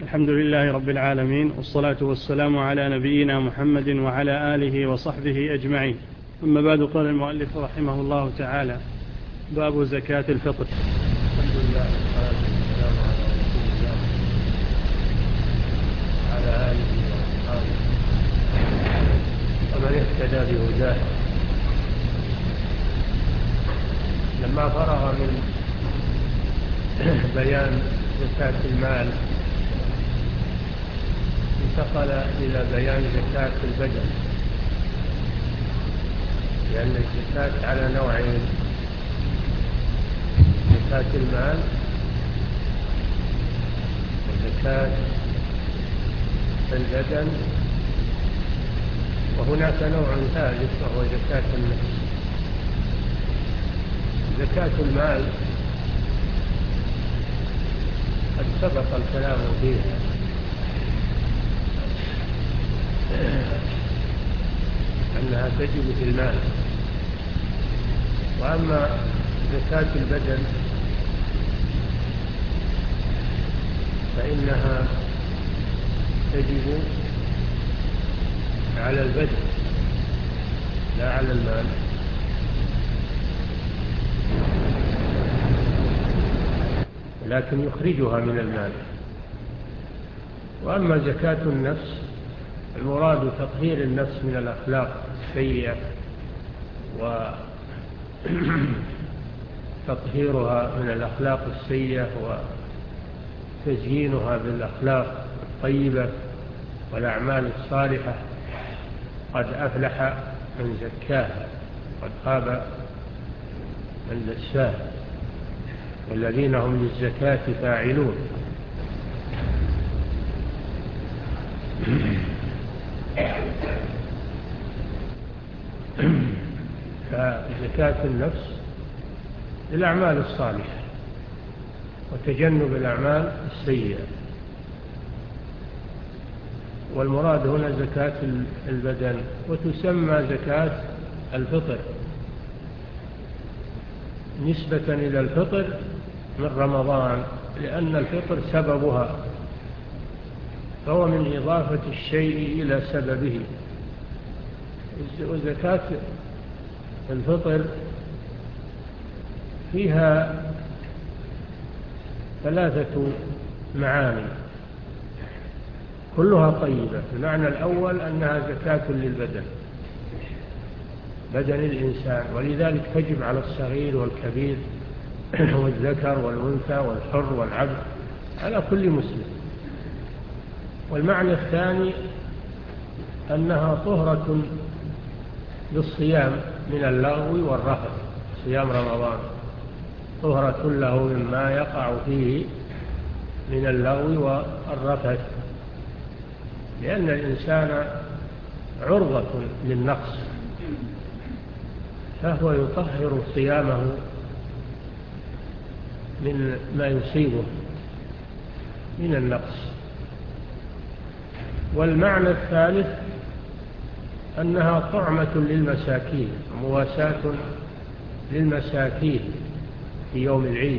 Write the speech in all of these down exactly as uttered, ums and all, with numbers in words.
الحمد لله رب العالمين، والصلاة والسلام على نبينا محمد وعلى آله وصحبه أجمعين. أما بعد، قال المؤلف رحمه الله تعالى: باب زكاة الفطر. الحمد لله والصلاة والسلام على رسول الله وعلى آله وأصحابه ومن اهتدى بهداه. لما فرغ من بيان زكاة المال انتقل إلى بيان زكاة البدن، لأن الزكاة على نوعين: زكاة المال وزكاة البدن، وهناك نوع ثالث وهو زكاة النفس. زكاة المال قد سبق الكلام فيها، أنها تجب في المال. وأما زكاة البدن فإنها تجب على البدن لا على المال. لكن يخرجها من المال. وأما زكاة النفس المراد تطهير النفس من الأخلاق السيئة وتطهيرها من الأخلاق السيئة وتزيينها بالأخلاق الطيبة والأعمال الصالحة. قد أفلح من زكاها قد خاب من دساها والذين هم للزكاة فاعلون. فزكاة النفس الأعمال الصالحة وتجنب الأعمال السيئة. والمراد هنا زكاة البدن، وتسمى زكاة الفطر نسبة إلى الفطر من رمضان، لأن الفطر سببها، فهو من إضافة الشيء إلى سببه. وزكاة الفطر فيها ثلاثة معاني كلها طيبة. المعنى الأول أنها زكاة للبدن، بدن الإنسان، ولذلك تجب على الصغير والكبير والذكر والأنثى والحر والعبد، على كل مسلم. والمعنى الثاني أنها طهرة للصيام من اللغو والرفث. صيام رمضان طهرة له مما يقع فيه من اللغو والرفث، لأن الإنسان عرضة للنقص، فهو يطهر صيامه من ما يصيبه من النقص. والمعنى الثالث أنها طعمة للمساكين ومواساة للمساكين في يوم العيد،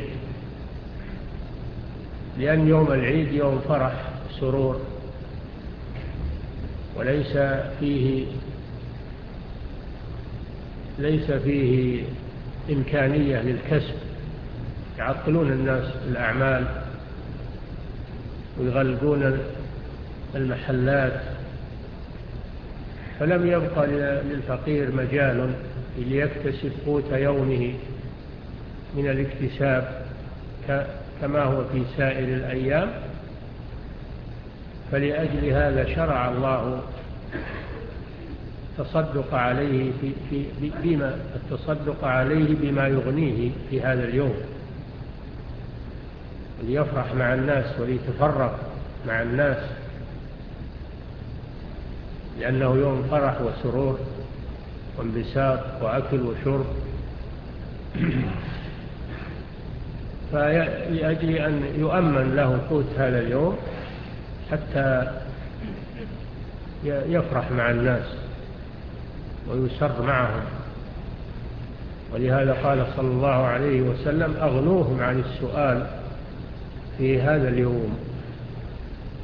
لأن يوم العيد يوم فرح سرور، وليس فيه ليس فيه إمكانية للكسب. يعطلون الناس الأعمال ويغلقون المحلات، فلم يبقى للفقير مجال ليكتسب قوت يومه من الاكتساب كما هو في سائر الأيام. فلأجل هذا شرع الله التصدق عليه في في بما التصدق عليه بما يغنيه في هذا اليوم، ليفرح مع الناس وليتفرق مع الناس، لأنه يوم فرح وسرور وانبساط وأكل وشرب. فلأجل أن يؤمن له قوت هذا اليوم حتى يفرح مع الناس ويسر معهم. ولهذا قال صلى الله عليه وسلم: أغنوهم عن السؤال في هذا اليوم.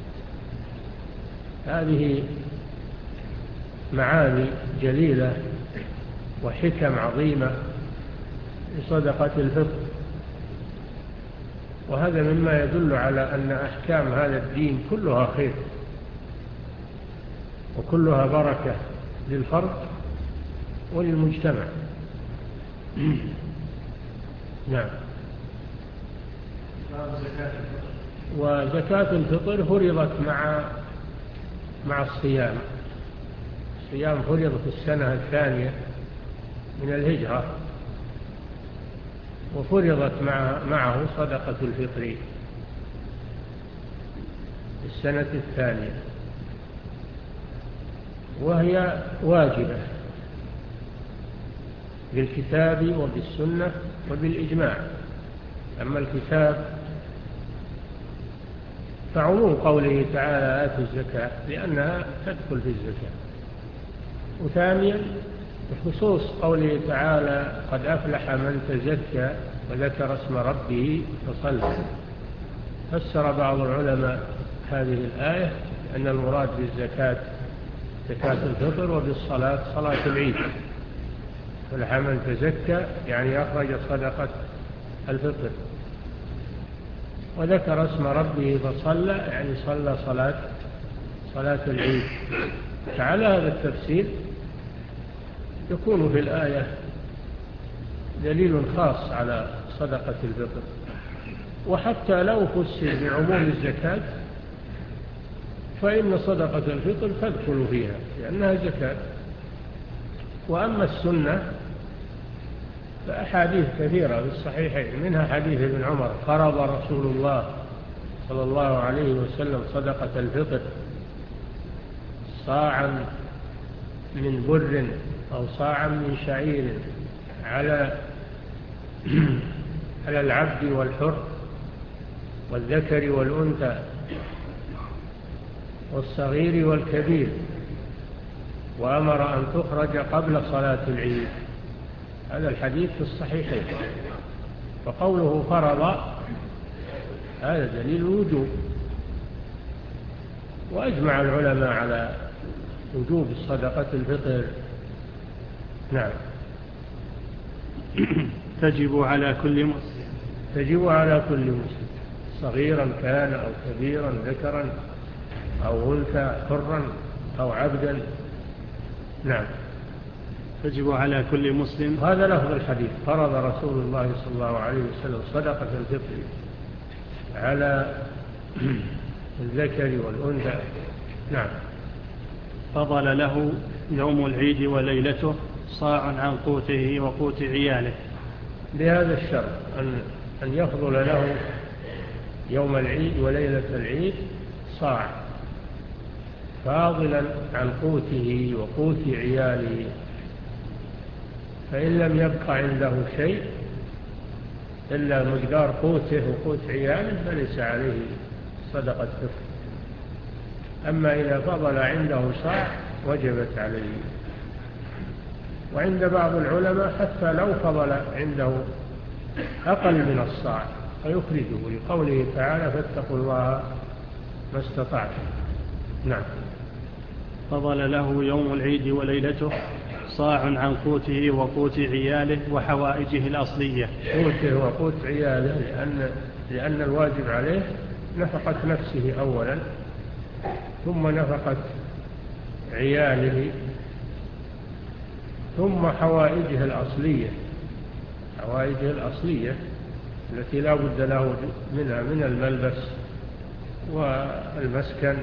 هذه معاني جليلة وحكم عظيمة لصدقة الفطر، وهذا مما يدل على أن أحكام هذا الدين كلها خير وكلها بركة للفرد وللمجتمع. نعم. وزكاة الفطر فرضت مع مع الصيام. الصيام فرض في السنة الثانية من الهجرة، وفرضت مع معه صدقة الفطر في السنة الثانية، وهي واجبة بالكتاب وبالسنة وبالإجماع. أما الكتاب فعموم قوله تعالى آتوا الزكاة لأنها تدخل في الزكاة، وثانيا بخصوص قوله تعالى قد أفلح من تزكى وذكر اسم ربه فصلى. فسر بعض العلماء هذه الآية أن المراد بالزكاة زكاة الفطر، وبالصلاة صلاة العيد. فلح من تزكى يعني أخرج صدقة الفطر، وذكر اسم ربه فصلى يعني صلى صلاة صلاة العيد. فعلى هذا التفسير يكون في الآية دليل خاص على صدقة الفطر. وحتى لو فسر بعموم الزكاة فإن صدقة الفطر تدخل فيها لأنها زكاة. وأما السنة فأحاديث كثيرة في الصحيحين، منها حديث ابن عمر فرض رسول الله صلى الله عليه وسلم صدقة الفطر صاعا من بر أو صاعا من شعير على على العبد والحر والذكر والأنثى والصغير والكبير، وأمر أن تخرج قبل صلاة العيد. هذا الحديث في الصحيحين. فقوله فرض هذا دليل الوجوب، وأجمع العلماء على وجوب صدقة الفطر. نعم. تجب على كل مسلم. تجب على كل مسلم صغيرا كان أو كبيرا، ذكرا أو أنثى، حرا أو عبدا. نعم. تجب على كل مسلم. هذا لفظ الحديث فرض رسول الله صلى الله عليه وسلم صدقة الفطر على الذكر والأنثى. نعم. فضل له يوم العيد وليلته صاع عن قوته وقوت عياله. بهذا الشرط أن أن يفضل له يوم العيد وليلة العيد صاع فاضلا عن قوته وقوت عياله. فإن لم يبقى عنده شيء إلا مقدار قوته وقوت عياله فليس عليه صدقة فطر. أما إذا فضل عنده صاع وجبت عليه. وعند بعض العلماء حتى لو فضل عنده أقل من الصاع فيخرجه لقوله تعالى فاتقوا الله ما استطعتم. نعم. فضل له يوم العيد وليلته صاع عن قوته وقوت عياله وحوائجه الأصلية. قوته وقوت عياله لأن, لأن الواجب عليه نفقة نفسه أولا، ثم نفقة عياله، ثم حوائجه الأصلية حوائجه الأصلية التي لا بد له منها من الملبس والمسكن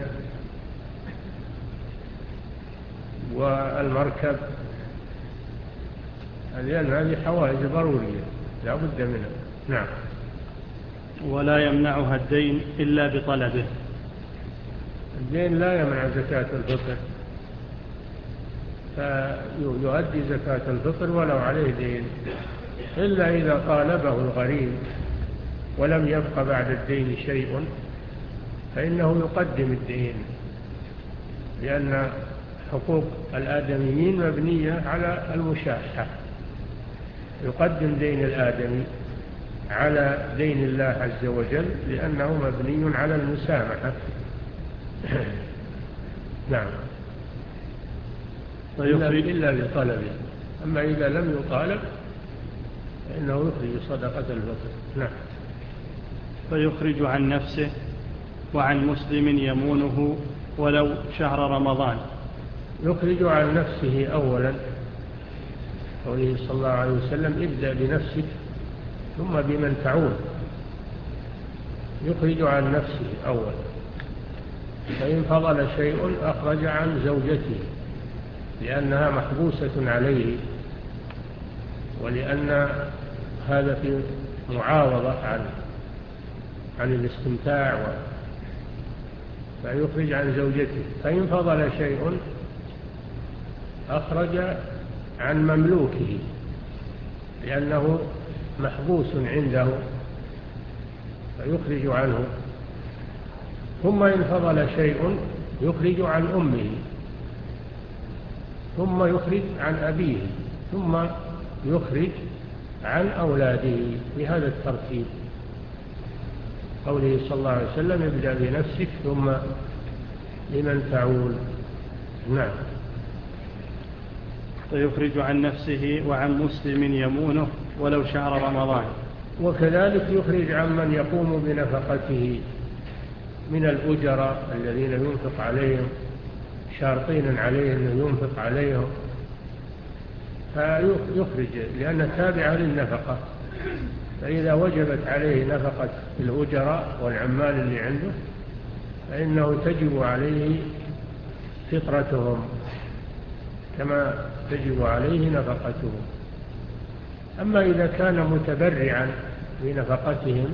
والمركب، لأن هذه حوائج ضرورية لا بد منها. نعم. ولا يمنعها الدين إلا بطلبه. الدين لا يمنع زكاة الفطر، فيؤدي زكاة الفطر ولو عليه دين، إلا إذا طالبه الغريم ولم يبق بعد الدين شيء فإنه يقدم الدين، لأن حقوق الآدميين مبنية على المشاحة. يقدم دين الآدمي على دين الله عز وجل لأنه مبني على المسامحة. نعم. إلا, إلا بطلبه، أما إذا لم يطالب فإنه يخرج صدقة الفطر. نعم. فيخرج عن نفسه وعن مسلم يمونه ولو شهر رمضان. يخرج عن نفسه أولا، قوله صلى الله عليه وسلم ابدأ بنفسك ثم بمن تعول. يخرج عن نفسه أولا، فإن فضل شيء أخرج عن زوجته لأنها محبوسة عليه، ولأن هذا في معاوضة عن عن الاستمتاع، فيخرج عن زوجته. فإن فضل شيء أخرج عن مملوكه لأنه محبوس عنده فيخرج عنه. ثم إن فضل شيء يخرج عن أمه، ثم يخرج عن أبيه، ثم يخرج عن أولاده بهذا الترتيب. قوله صلى الله عليه وسلم ابدأ بنفسك ثم لمن تعول. نعم. فيخرج عن نفسه وعن مسلم يمونه ولو شهر رمضان. وكذلك يخرج عن من يقوم بنفقته من الأجراء الذين ينفق عليهم، شارطين عليه أنه ينفق عليهم، فيخرج لأنه تابع للنفقة. فإذا وجبت عليه نفقة الأجراء والعمال اللي عنده فإنه تجب عليه فطرتهم كما تجب عليه نفقتهم. أما إذا كان متبرعا بنفقتهم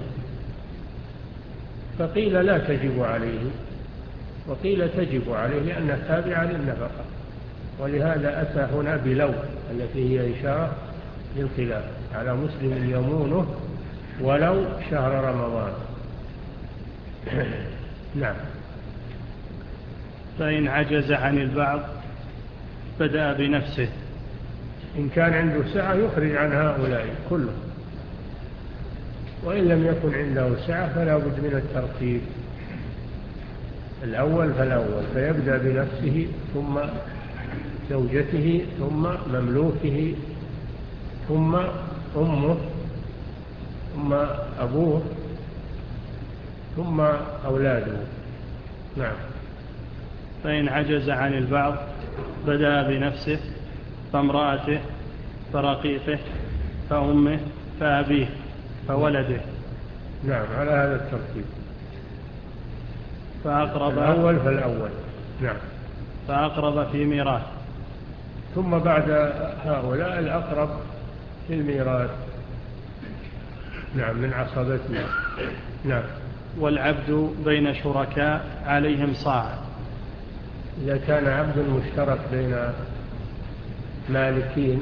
فقيل لا تجب عليه، وقيل تجب عليه لأنه تابع للنفقة. ولهذا أتى هنا بلو التي هي إشارة للخلاف على مسلم يمونه ولو شهر رمضان. نعم. فإن عجز عن البعض بدأ بنفسه. إن كان عنده سعة يخرج عن هؤلاء كله، وإن لم يكن عنده سعة فلا بد من الترتيب، الأول فالأول، فيبدأ بنفسه ثم زوجته ثم مملوكه ثم أمه ثم أبوه ثم أولاده. نعم. فإن عجز عن البعض بدأ بنفسه فامرأته فرقيقه فأمه فأبيه فولده. نعم، على هذا الترتيب، فأقرب الأول فالأول. نعم. فأقرب في ميراث. ثم بعد هؤلاء الأقرب في الميراث. نعم، من عصبته. نعم. والعبد بين شركاء عليهم صاع. إذا كان عبد مشترك بين مالكين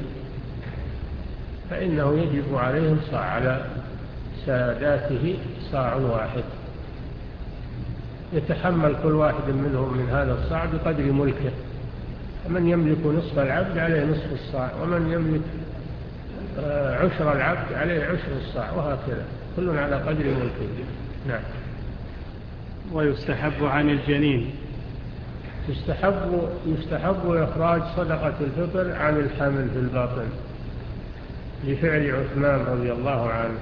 فإنه يجب عليهم صاع، على ساداته صاع واحد، يتحمل كل واحد منهم من هذا الصاع بقدر ملكه. من يملك نصف العبد عليه نصف الصاع، ومن يملك عشر العبد عليه عشر الصاع، وهكذا كل على قدر ملكه. نعم. ويستحب عن الجنين. يستحب يستحب إخراج صدقة الفطر عن الحامل في الباطن لفعل عثمان رضي الله عنه،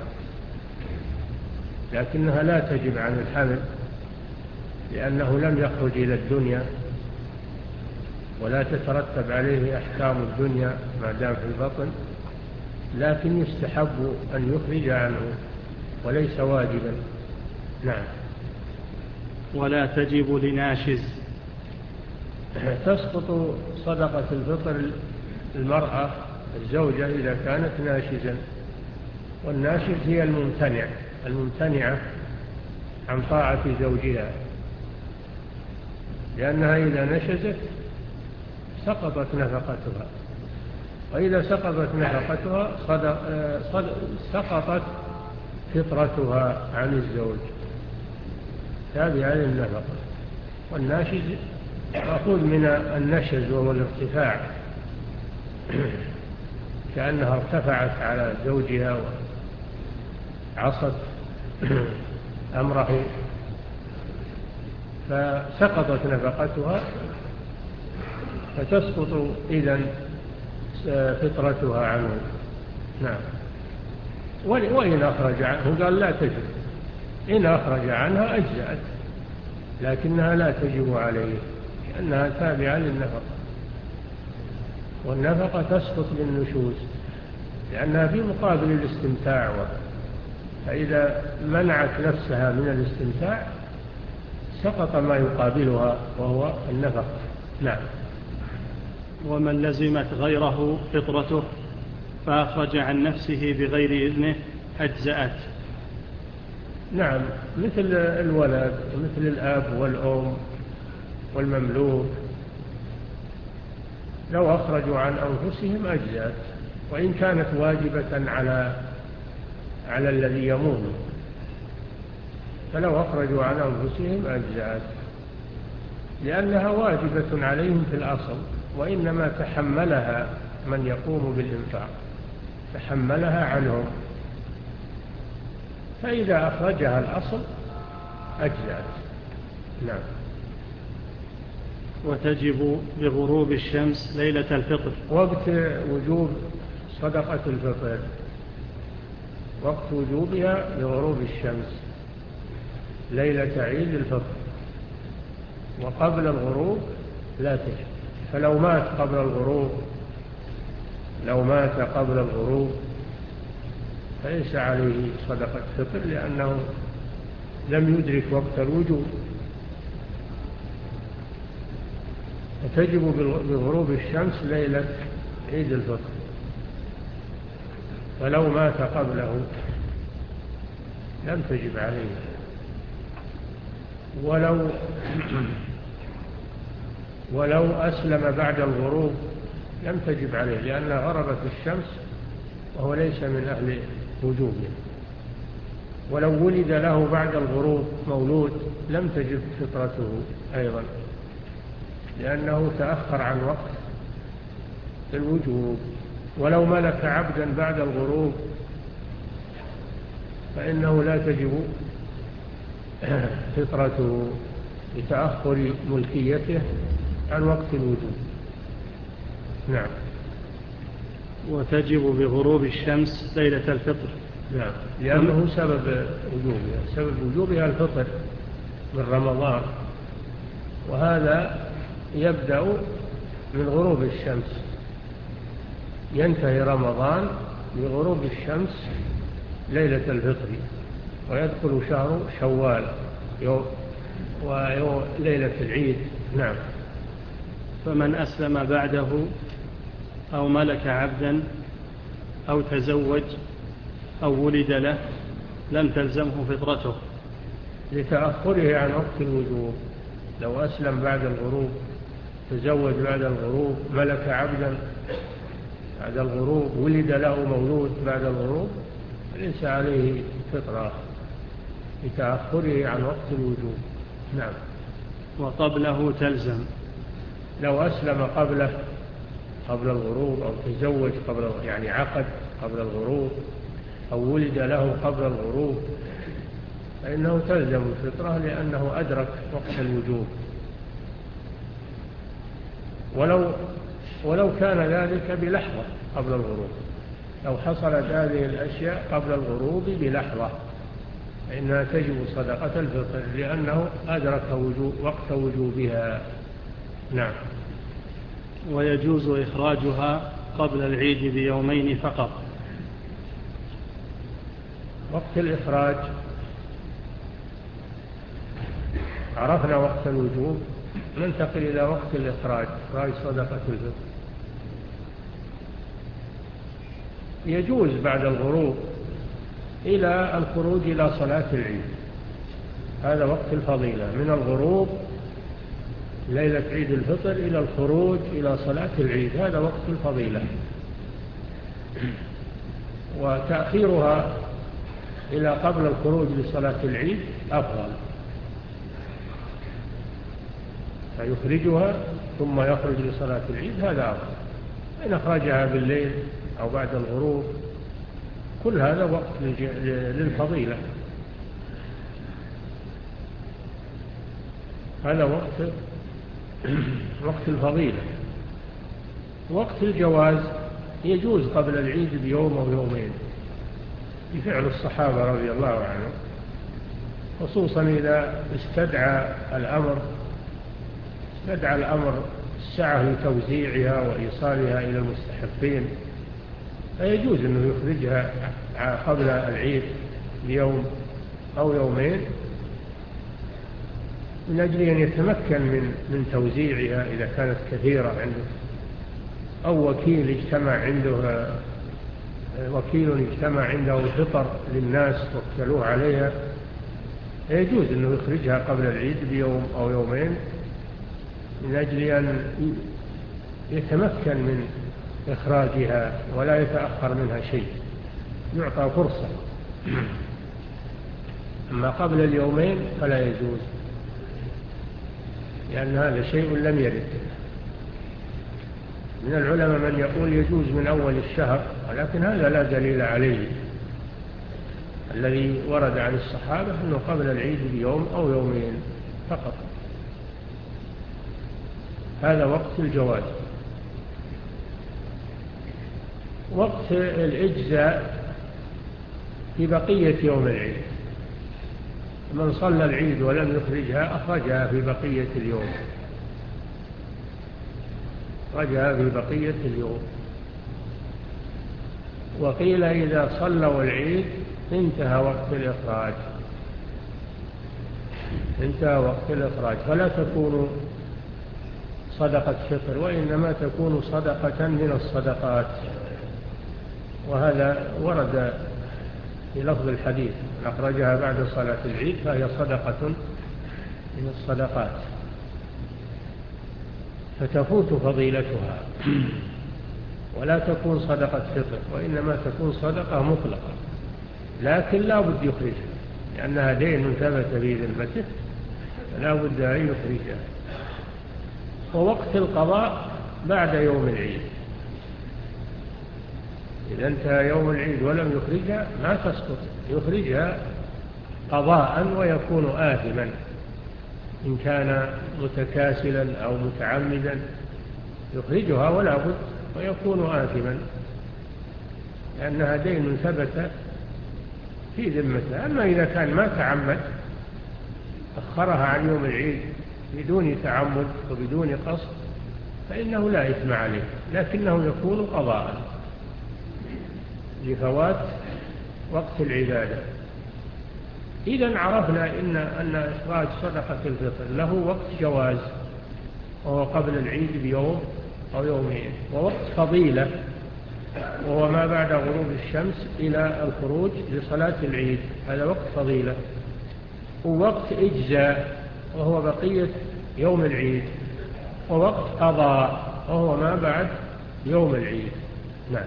لكنها لا تجب عن الحمل لأنه لم يخرج إلى الدنيا ولا تترتب عليه أحكام الدنيا ما دام في البطن، لكن يستحب أن يخرج عنه وليس واجبا. نعم. ولا تجب لناشز. تسقط صدقة الفطر المرأة الزوجة إذا كانت ناشزا، والناشز هي الممتنع الممتنعة عن طاعة زوجها، لأنها إذا نشزت سقطت نفقتها، وإذا سقطت نفقتها صدق صدق سقطت فطرتها عن الزوج تابعة للنفقة. والناشز مأخوذ من النشز وهو الارتفاع، كأنها ارتفعت على زوجها وعصت أمره فسقطت نفقتها فتسقط إذن فطرتها عنه. نعم. وإن أخرج عنه قال لا تجب، إن أخرج عنها أجزأت، لكنها لا تجب عليه لأنها تابعة للنفقة، والنفقة تسقط بالنشوز لأنها في مقابل الاستمتاع، فإذا منعت نفسها من الاستمتاع سقط ما يقابلها وهو النفقة. نعم. ومن لزمت غيره فطرته فأخرج عن نفسه بغير إذنه أجزأت. نعم، مثل الولد مثل الأب والأم والمملوك لو أخرجوا عن أنفسهم أجزأت، وإن كانت واجبة على على الذي يموت، فلو أخرجوا عن أنفسهم أجزأت لأنها واجبة عليهم في الأصل، وإنما تحملها من يقوم بالإنفاق، تحملها عنهم، فإذا أخرجها الأصل أجزأت. نعم. وتجب بغروب الشمس ليلة الفطر. وقت وجوب صدقة الفطر وقت وجوبها بغروب الشمس ليلة عيد الفطر، وقبل الغروب لا تجب. فلو مات قبل الغروب لو مات قبل الغروب فليس عليه صدقة فطر لأنه لم يدرك وقت الوجوب، وتجب بغروب الشمس ليلة عيد الفطر. فلو مات قبله لم تجب عليه، ولو ولو أسلم بعد الغروب لم تجب عليه لأنها غربت الشمس وهو ليس من أهل وجوبه. ولو ولد له بعد الغروب مولود لم تجب فطرته أيضا لأنه تأخر عن وقت الوجوب. ولو ملك عبدا بعد الغروب فإنه لا تجب فطرته لتأخر ملكيته عن وقت الوجوب. نعم. وتجب بغروب الشمس ليلة الفطر. نعم، لأنه سبب وجوبها سبب وجوبها الفطر من رمضان، وهذا يبدأ من غروب الشمس، ينتهي رمضان بغروب الشمس ليلة الفطر، ويدخل شهر شوال وليلة العيد. نعم. فمن أسلم بعده أو ملك عبدا أو تزوج أو ولد له لم تلزمه فطرته لتأخره عن وقت الوجوب. لو أسلم بعد الغروب، تزوج بعد الغروب، ملك عبدا بعد الغروب، ولد له مولود بعد الغروب، ليس عليه فطرة لتأخره عن وقت الوجوب. نعم. وقبله تلزم. لو أسلم قبله قبل الغروب، أو تزوج قبل، يعني عقد قبل الغروب، أو ولد له قبل الغروب، فإنه تلزم الفطرة لأنه أدرك وقت الوجوب. ولو ولو كان ذلك بلحظة قبل الغروب، لو حصلت هذه الأشياء قبل الغروب بلحظة فإنها تجب صدقة الفطر لأنه أدرك وجوب وقت وجوبها. نعم. ويجوز إخراجها قبل العيد بيومين فقط. وقت الإخراج عرفنا وقت الوجوب، ننتقل إلى وقت الإخراج، إخراج صدقة الفطر. يجوز بعد الغروب إلى الخروج إلى صلاة العيد، هذا وقت الفضيلة، من الغروب ليلة عيد الفطر إلى الخروج إلى صلاة العيد، هذا وقت الفضيلة. وتأخيرها إلى قبل الخروج لصلاة العيد أفضل، فيخرجها ثم يخرج لصلاة العيد، هذا أفضل. إن أخرجها بالليل أو بعد الغروب كل هذا وقت للفضيلة، هذا وقت وقت الفضيلة. وقت الجواز يجوز قبل العيد بيوم أو يومين بفعل الصحابة رضي الله عنهم، خصوصا إذا استدعى الأمر استدعى الأمر السعة لتوزيعها وإيصالها إلى المستحقين، فيجوز أنه يخرجها قبل العيد بيوم أو يومين من أجل أن يتمكن من من توزيعها إذا كانت كثيرة عنده، أو وكيل اجتمع عنده وكيل اجتمع عنده فطر للناس وكلوه عليها، يجوز أنه يخرجها قبل العيد بيوم أو يومين من أجل أن يتمكن من إخراجها ولا يتأخر منها شيء، يعطى فرصة. أما قبل اليومين فلا يجوز، لأن هذا شيء لم يرد. من العلماء من يقول يجوز من أول الشهر، ولكن هذا لا دليل عليه. الذي ورد عن الصحابة أنه قبل العيد بيوم أو يومين فقط. هذا وقت الجواز. وقت الإجزاء في بقية يوم العيد، من صلى العيد ولم يخرجها أخرجها في بقية اليوم، أخرجها في بقية اليوم. وقيل إذا صلوا العيد انتهى وقت الإخراج، انتهى وقت الإخراج، فلا تكون صدقة فطر، وإنما تكون صدقة من الصدقات. وهذا ورد في لفظ الحديث: من أخرجها بعد صلاة العيد فهي صدقة من الصدقات، فتفوت فضيلتها ولا تكون صدقة فطر، وإنما تكون صدقة مطلقة، لكن لا بد يخرجها لأنها دين ثبت في ذمته، فلا بد أن يخرجها. ووقت القضاء بعد يوم العيد، إذا انتهى يوم العيد ولم يخرجها ما تسقط، يخرجها قضاء ويكون آثما إن كان متكاسلا أو متعمدا، يخرجها ولا بد ويكون آثما لأنها دين ثبت في ذمته. أما إذا كان ما تعمد أخرها عن يوم العيد بدون تعمد وبدون قصد فإنه لا إثم عليه، لكنه يكون قضاء لفوات وقت العبادة. إذن عرفنا إن أن إخراج صدقة الفطر له وقت جواز، وهو قبل العيد بيوم أو يومين، ووقت فضيلة وهو ما بعد غروب الشمس إلى الخروج لصلاة العيد، هذا وقت فضيلة. ووقت إجزاء وهو بقية يوم العيد، ووقت قضاء وهو ما بعد يوم العيد. نعم.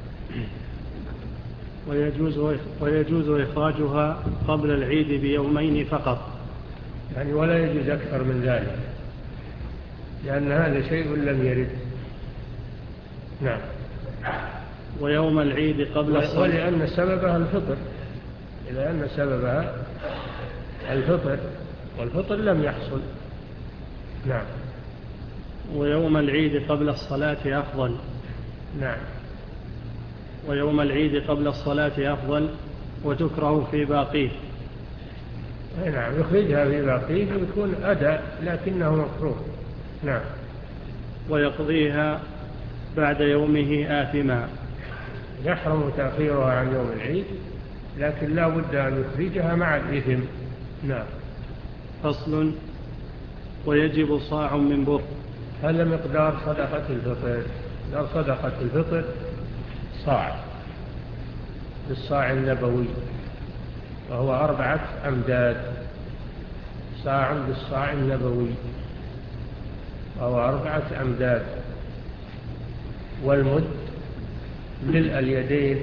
ويجوز ويجوز إخراجها قبل العيد بيومين فقط، يعني ولا يجوز أكثر من ذلك، لأن هذا شيء لم يرد. نعم. ويوم العيد قبل الصلاة، ولأن سببها الفطر، لأن سببها الفطر، والفطر لم يحصل. نعم. ويوم العيد قبل الصلاة أفضل. نعم. ويوم العيد قبل الصلاة أفضل، وتكره في باقيه. نعم، يخرجها في باقيه ويكون أداء لكنه مكروه. نعم. ويقضيها بعد يومه آثما، يحرم تأخيرها عن يوم العيد، لكن لا بد أن يخرجها مع الإثم. نعم. فصل. ويجب صاع من بر. هذا مقدار صدقة الفطر. مقدار صدقة الفطر صاع بالصاع النبوي، وهو أربعة أمداد. صاع بالصاع النبوي وهو أربعة أمداد. والمد ملء اليدين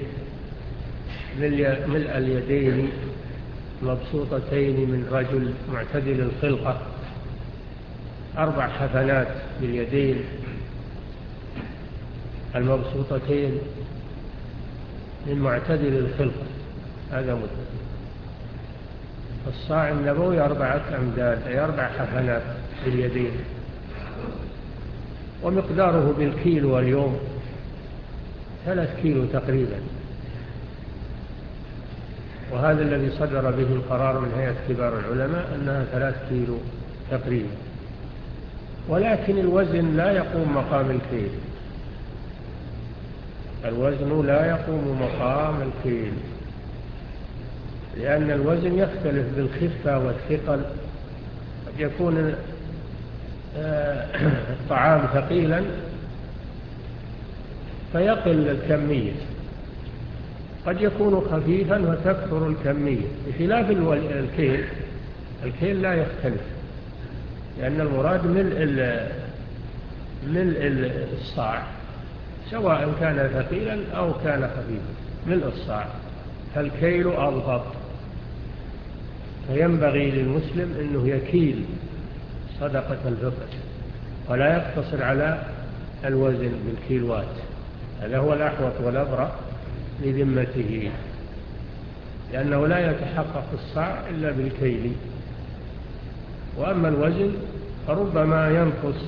ملء اليدين مبسوطتين من رجل معتدل الخلقة، أربع حفنات باليدين المبسوطتين من معتدل الخلقة، هذا مد. الصاع النبوي أربعة أمداد، أي أربع حفنات باليدين. ومقداره بالكيلو واليوم ثلاث كيلو تقريبا، وهذا الذي صدر به القرار من هيئة كبار العلماء أنها ثلاث كيلو تقريبا. ولكن الوزن لا يقوم مقام الكيل، الوزن لا يقوم مقام الكيل، لأن الوزن يختلف بالخفة والثقل. قد يكون الطعام ثقيلا فيقل الكمية، قد يكون خفيفا وتكثر الكمية، بخلاف الكيل. الكيل لا يختلف، لأن المراد ملء ملء الصاع، سواء كان ثقيلا أو كان خفيفا، ملء الصاع، فالكيل أضبط. فينبغي للمسلم أنه يكيل صدقة الفطر ولا يقتصر على الوزن بالكيلوات، هذا هو الأحوط والأبرأ لذمته، لأنه لا يتحقق الصاع إلا بالكيل. وأما الوزن فربما ينقص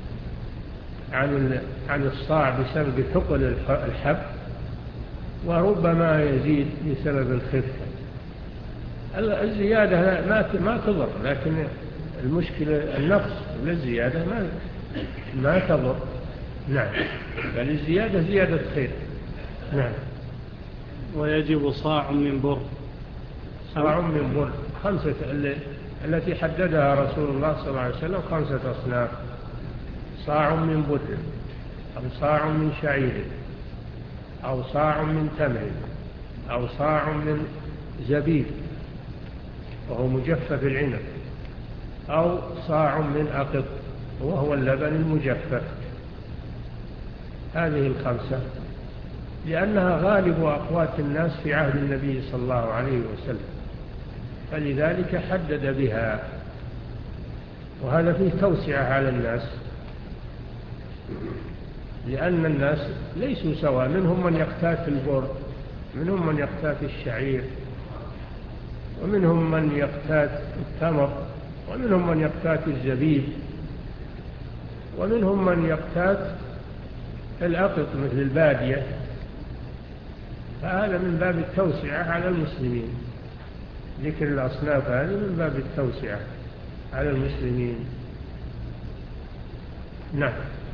عن عن الصاع بسبب ثقل الحب، وربما يزيد بسبب الخفة. الزيادة ما ما تضر، لكن المشكلة النقص والزيادة ما ما تضر. نعم، بل الزيادة زيادة خير. نعم. ويجب صاع من بر. صاع من بر خمسة التي حددها رسول الله صلى الله عليه وسلم خمسة أصناف: صاع من بر، أو صاع من شعير، أو صاع من تمر، أو صاع من زبيب وهو مجفف العنب، أو صاع من أقط وهو اللبن المجفف. هذه الخمسة لأنها غالب أقوات الناس في عهد النبي صلى الله عليه وسلم، فلذلك حدد بها، وهذا فيه توسعة على الناس، لأن الناس ليسوا سواء، منهم من يقتات البر، منهم من يقتات الشعير، ومنهم من يقتات التمر، ومنهم من يقتات الزبيب، ومنهم من يقتات الأقط مثل البادية. فهذا من باب التوسعة على المسلمين، ذكر الأصناف هذه من باب التوسعة على المسلمين. نعم.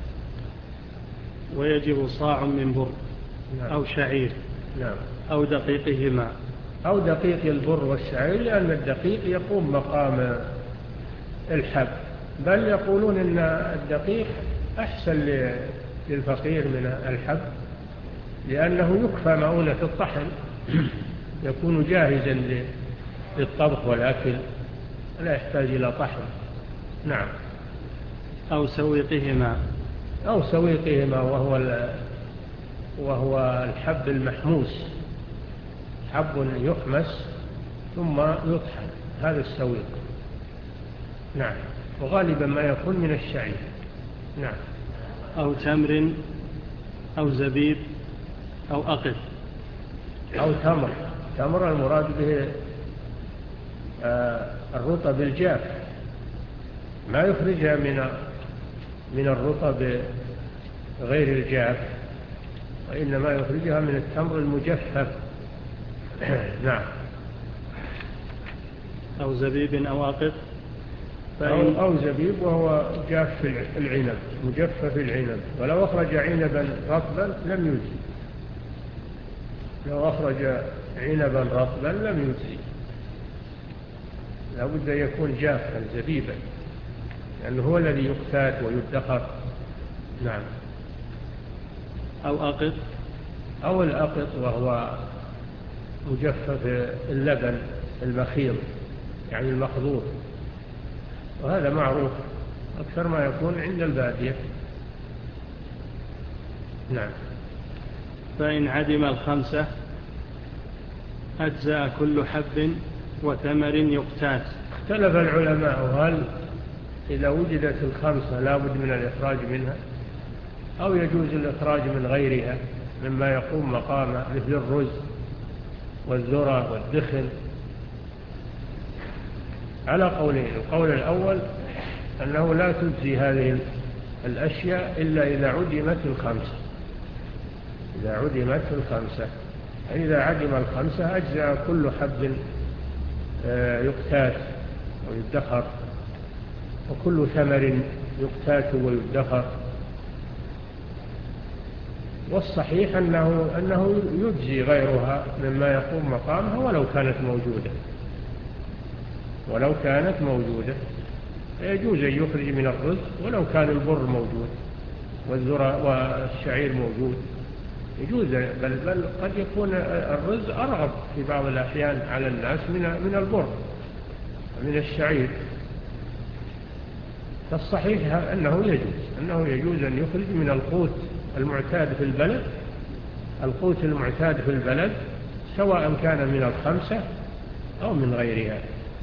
ويجب صاع من بر. نعم. أو شعير. نعم. أو دقيقهما. أو دقيق البر والشعير، لأن الدقيق يقوم مقام الحب، بل يقولون إن الدقيق أحسن للفقير من الحب، لأنه يكفى مؤونة الطحن، يكون جاهزا للطبخ والأكل، لا يحتاج إلى طحن. نعم. أو سويقهما. أو سويقهما وهو وهو الحب المحموس، حب يحمس ثم يطحن، هذا السويق. نعم. وغالبا ما يكون من الشعير. نعم. أو تمر، أو زبيب، أو أقط. أو تمر. تمر المراد به الرطب الجاف، ما يخرجها من من الرطب غير الجاف، وإنما يخرجها من التمر المجفف. نعم. أو زبيب أو أقط. أو, أو زبيب وهو جاف في العنب، مجفف العنب، ولو أخرج عنبا رطبا لم يجزي، لو أخرج عنبا رطبا لم يجزي، لا بد أن يكون جافا زبيبا، لأنه هو الذي يقتات ويدخر. نعم. أو أقط. أو الأقط وهو مجفف اللبن المخيض، يعني المخضوط، وهذا معروف أكثر ما يكون عند البادية. نعم. فإن عدم الخمسة أجزأ كل حب وثمر يقتات. اختلف العلماء هل إذا وجدت الخمسة لا بد من الإخراج منها، أو يجوز الإخراج من غيرها مما يقوم مقامه مثل الرز والذرة والدخن، على قولين. القول الأول أنه لا تجزي هذه الأشياء إلا إذا عدمت الخمسة. إذا عدمت الخمسة، إذا عدم الخمسة أجزأ كل حب يقتات ويدخر، وكل ثمر يقتات ويدخر. والصحيح أنه, أنه يجزي غيرها مما يقوم مقامها ولو كانت موجودة، ولو كانت موجودة يجوز أن يخرج من الرز ولو كان البر موجود والذرة والشعير موجود، يجوز. بل, بل قد يكون الرز أرغب في بعض الأحيان على الناس من, من البر ومن الشعير. فالصحيح أنه يجوز أنه يجوز أن يخرج من القوت المعتاد في البلد، القوت المعتاد في البلد سواء كان من الخمسة أو من غيرها.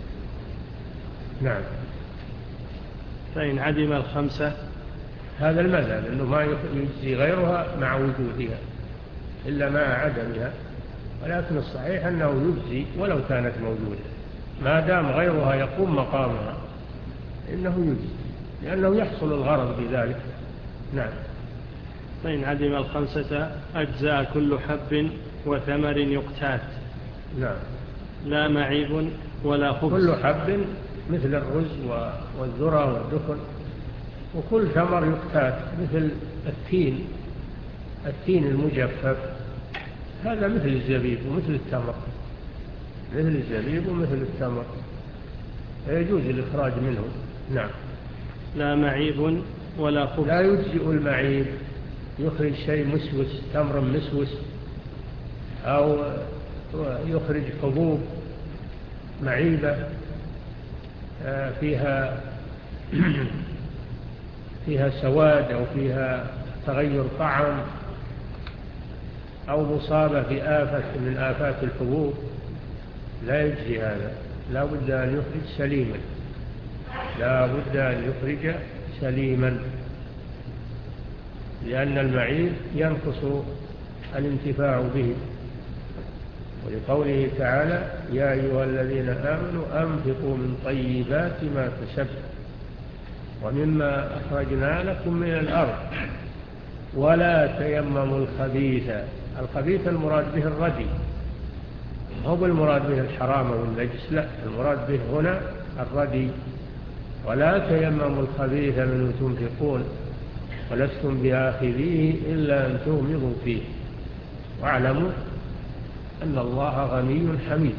نعم. فإن عدم الخمسة، هذا المذهب أنه ما يجزي غيرها مع وجودها إلا مع عدمها، ولكن الصحيح أنه يجزي ولو كانت موجودة ما دام غيرها يقوم مقامها، إنه يجزي لأنه يحصل الغرض بذلك. نعم. فإن عدم الخمسة أجزاء كل حب وثمر يقتات. نعم. لا معيب ولا خبز. كل حب مثل الرز والذرة والدخن، وكل ثمر يقتات مثل التين، التين المجفف هذا مثل الزبيب ومثل التمر، مثل الزبيب ومثل التمر يجوز الإخراج منه. نعم. لا معيب ولا خبز. لا يجزئ المعيب، يخرج شيء مسوس، تمر مسوس، أو يخرج حبوب معيبة فيها فيها سواد أو فيها تغير طعم أو مصابة بآفة من آفات الحبوب، لا يجزي هذا، لا بد أن يخرج سليما، لا بد أن يخرج سليما، لأن المعيب ينقص الانتفاع به. ولقوله تعالى: يا أيها الذين آمنوا أنفقوا من طيبات ما كسبتم ومما أخرجنا لكم من الأرض ولا تيمموا الخبيث. الخبيث المراد به الردي، هو المراد به الحرام والنجس، لا، المراد به هنا الردي. ولا تيمموا الخبيث منه تنفقون ولستم بآخذيه إلا أن تغمضوا فيه واعلموا أن الله غني حميد.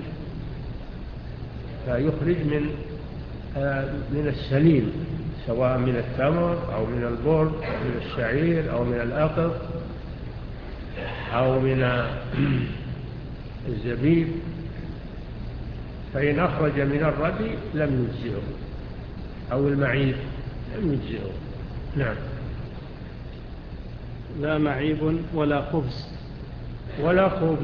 فيخرج من من السليم، سواء من التمر أو من البر أو من الشعير أو من الأقط أو من الزبيب. فإن أخرج من الردي لم يجزئه، أو المعيب لم يجزئه. نعم. لا معيب ولا خبز. ولا خبز،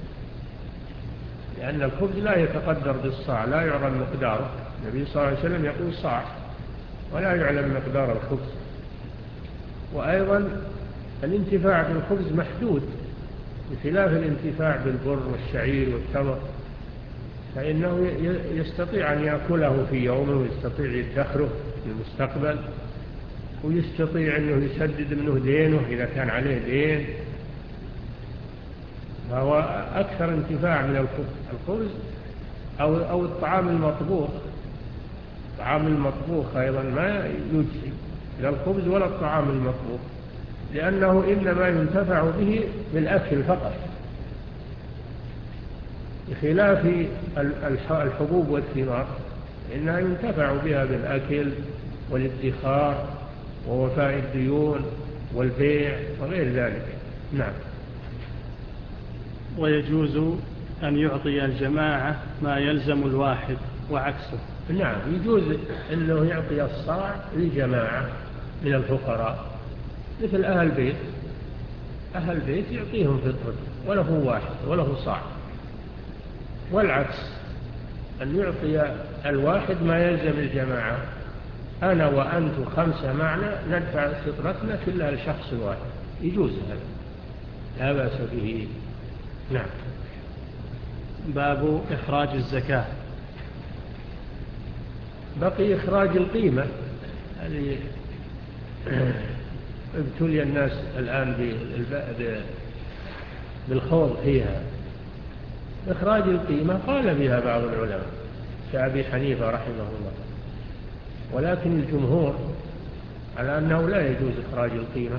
لأن الخبز لا يتقدر بالصاع، لا يعلم مقداره. النبي صلى الله عليه وسلم يقول صاع ولا يعلم مقدار الخبز. وأيضا الانتفاع بالخبز محدود بخلاف الانتفاع بالبر والشعير والتمر، فإنه يستطيع أن يأكله في يومه ويستطيع يدخره في المستقبل، ويستطيع أنه يسدد منه دينه إذا كان عليه دين، فهو أكثر انتفاع من الخبز. الخبز أو, أو الطعام المطبوخ، الطعام المطبوخ أيضا ما يجزي، لا الخبز ولا الطعام المطبوخ، لأنه إنما ينتفع به بالأكل فقط، بخلاف الحبوب والثمار إنها ينتفع بها بالأكل والادخار ووفاء الديون والبيع وغير ذلك. نعم. ويجوز أن يعطي الجماعة ما يلزم الواحد وعكسه. نعم، يجوز أنه يعطي الصاع للجماعة من الفقراء، مثل أهل البيت، أهل البيت يعطيهم فطر وله واحد وله صاع، والعكس أن يعطي الواحد ما يلزم الجماعة. أنا وأنت خمسة معنا ندفع فطرتنا كلها لشخص واحد، يجوز هذا، لا بأس به. نعم. باب إخراج الزكاة. بقي إخراج القيمة، هذه ابتلي الناس الآن بالخوض فيها. إخراج القيمة قال بها بعض العلماء كأبي حنيفة رحمه الله، ولكن الجمهور على أنه لا يجوز إخراج القيمة،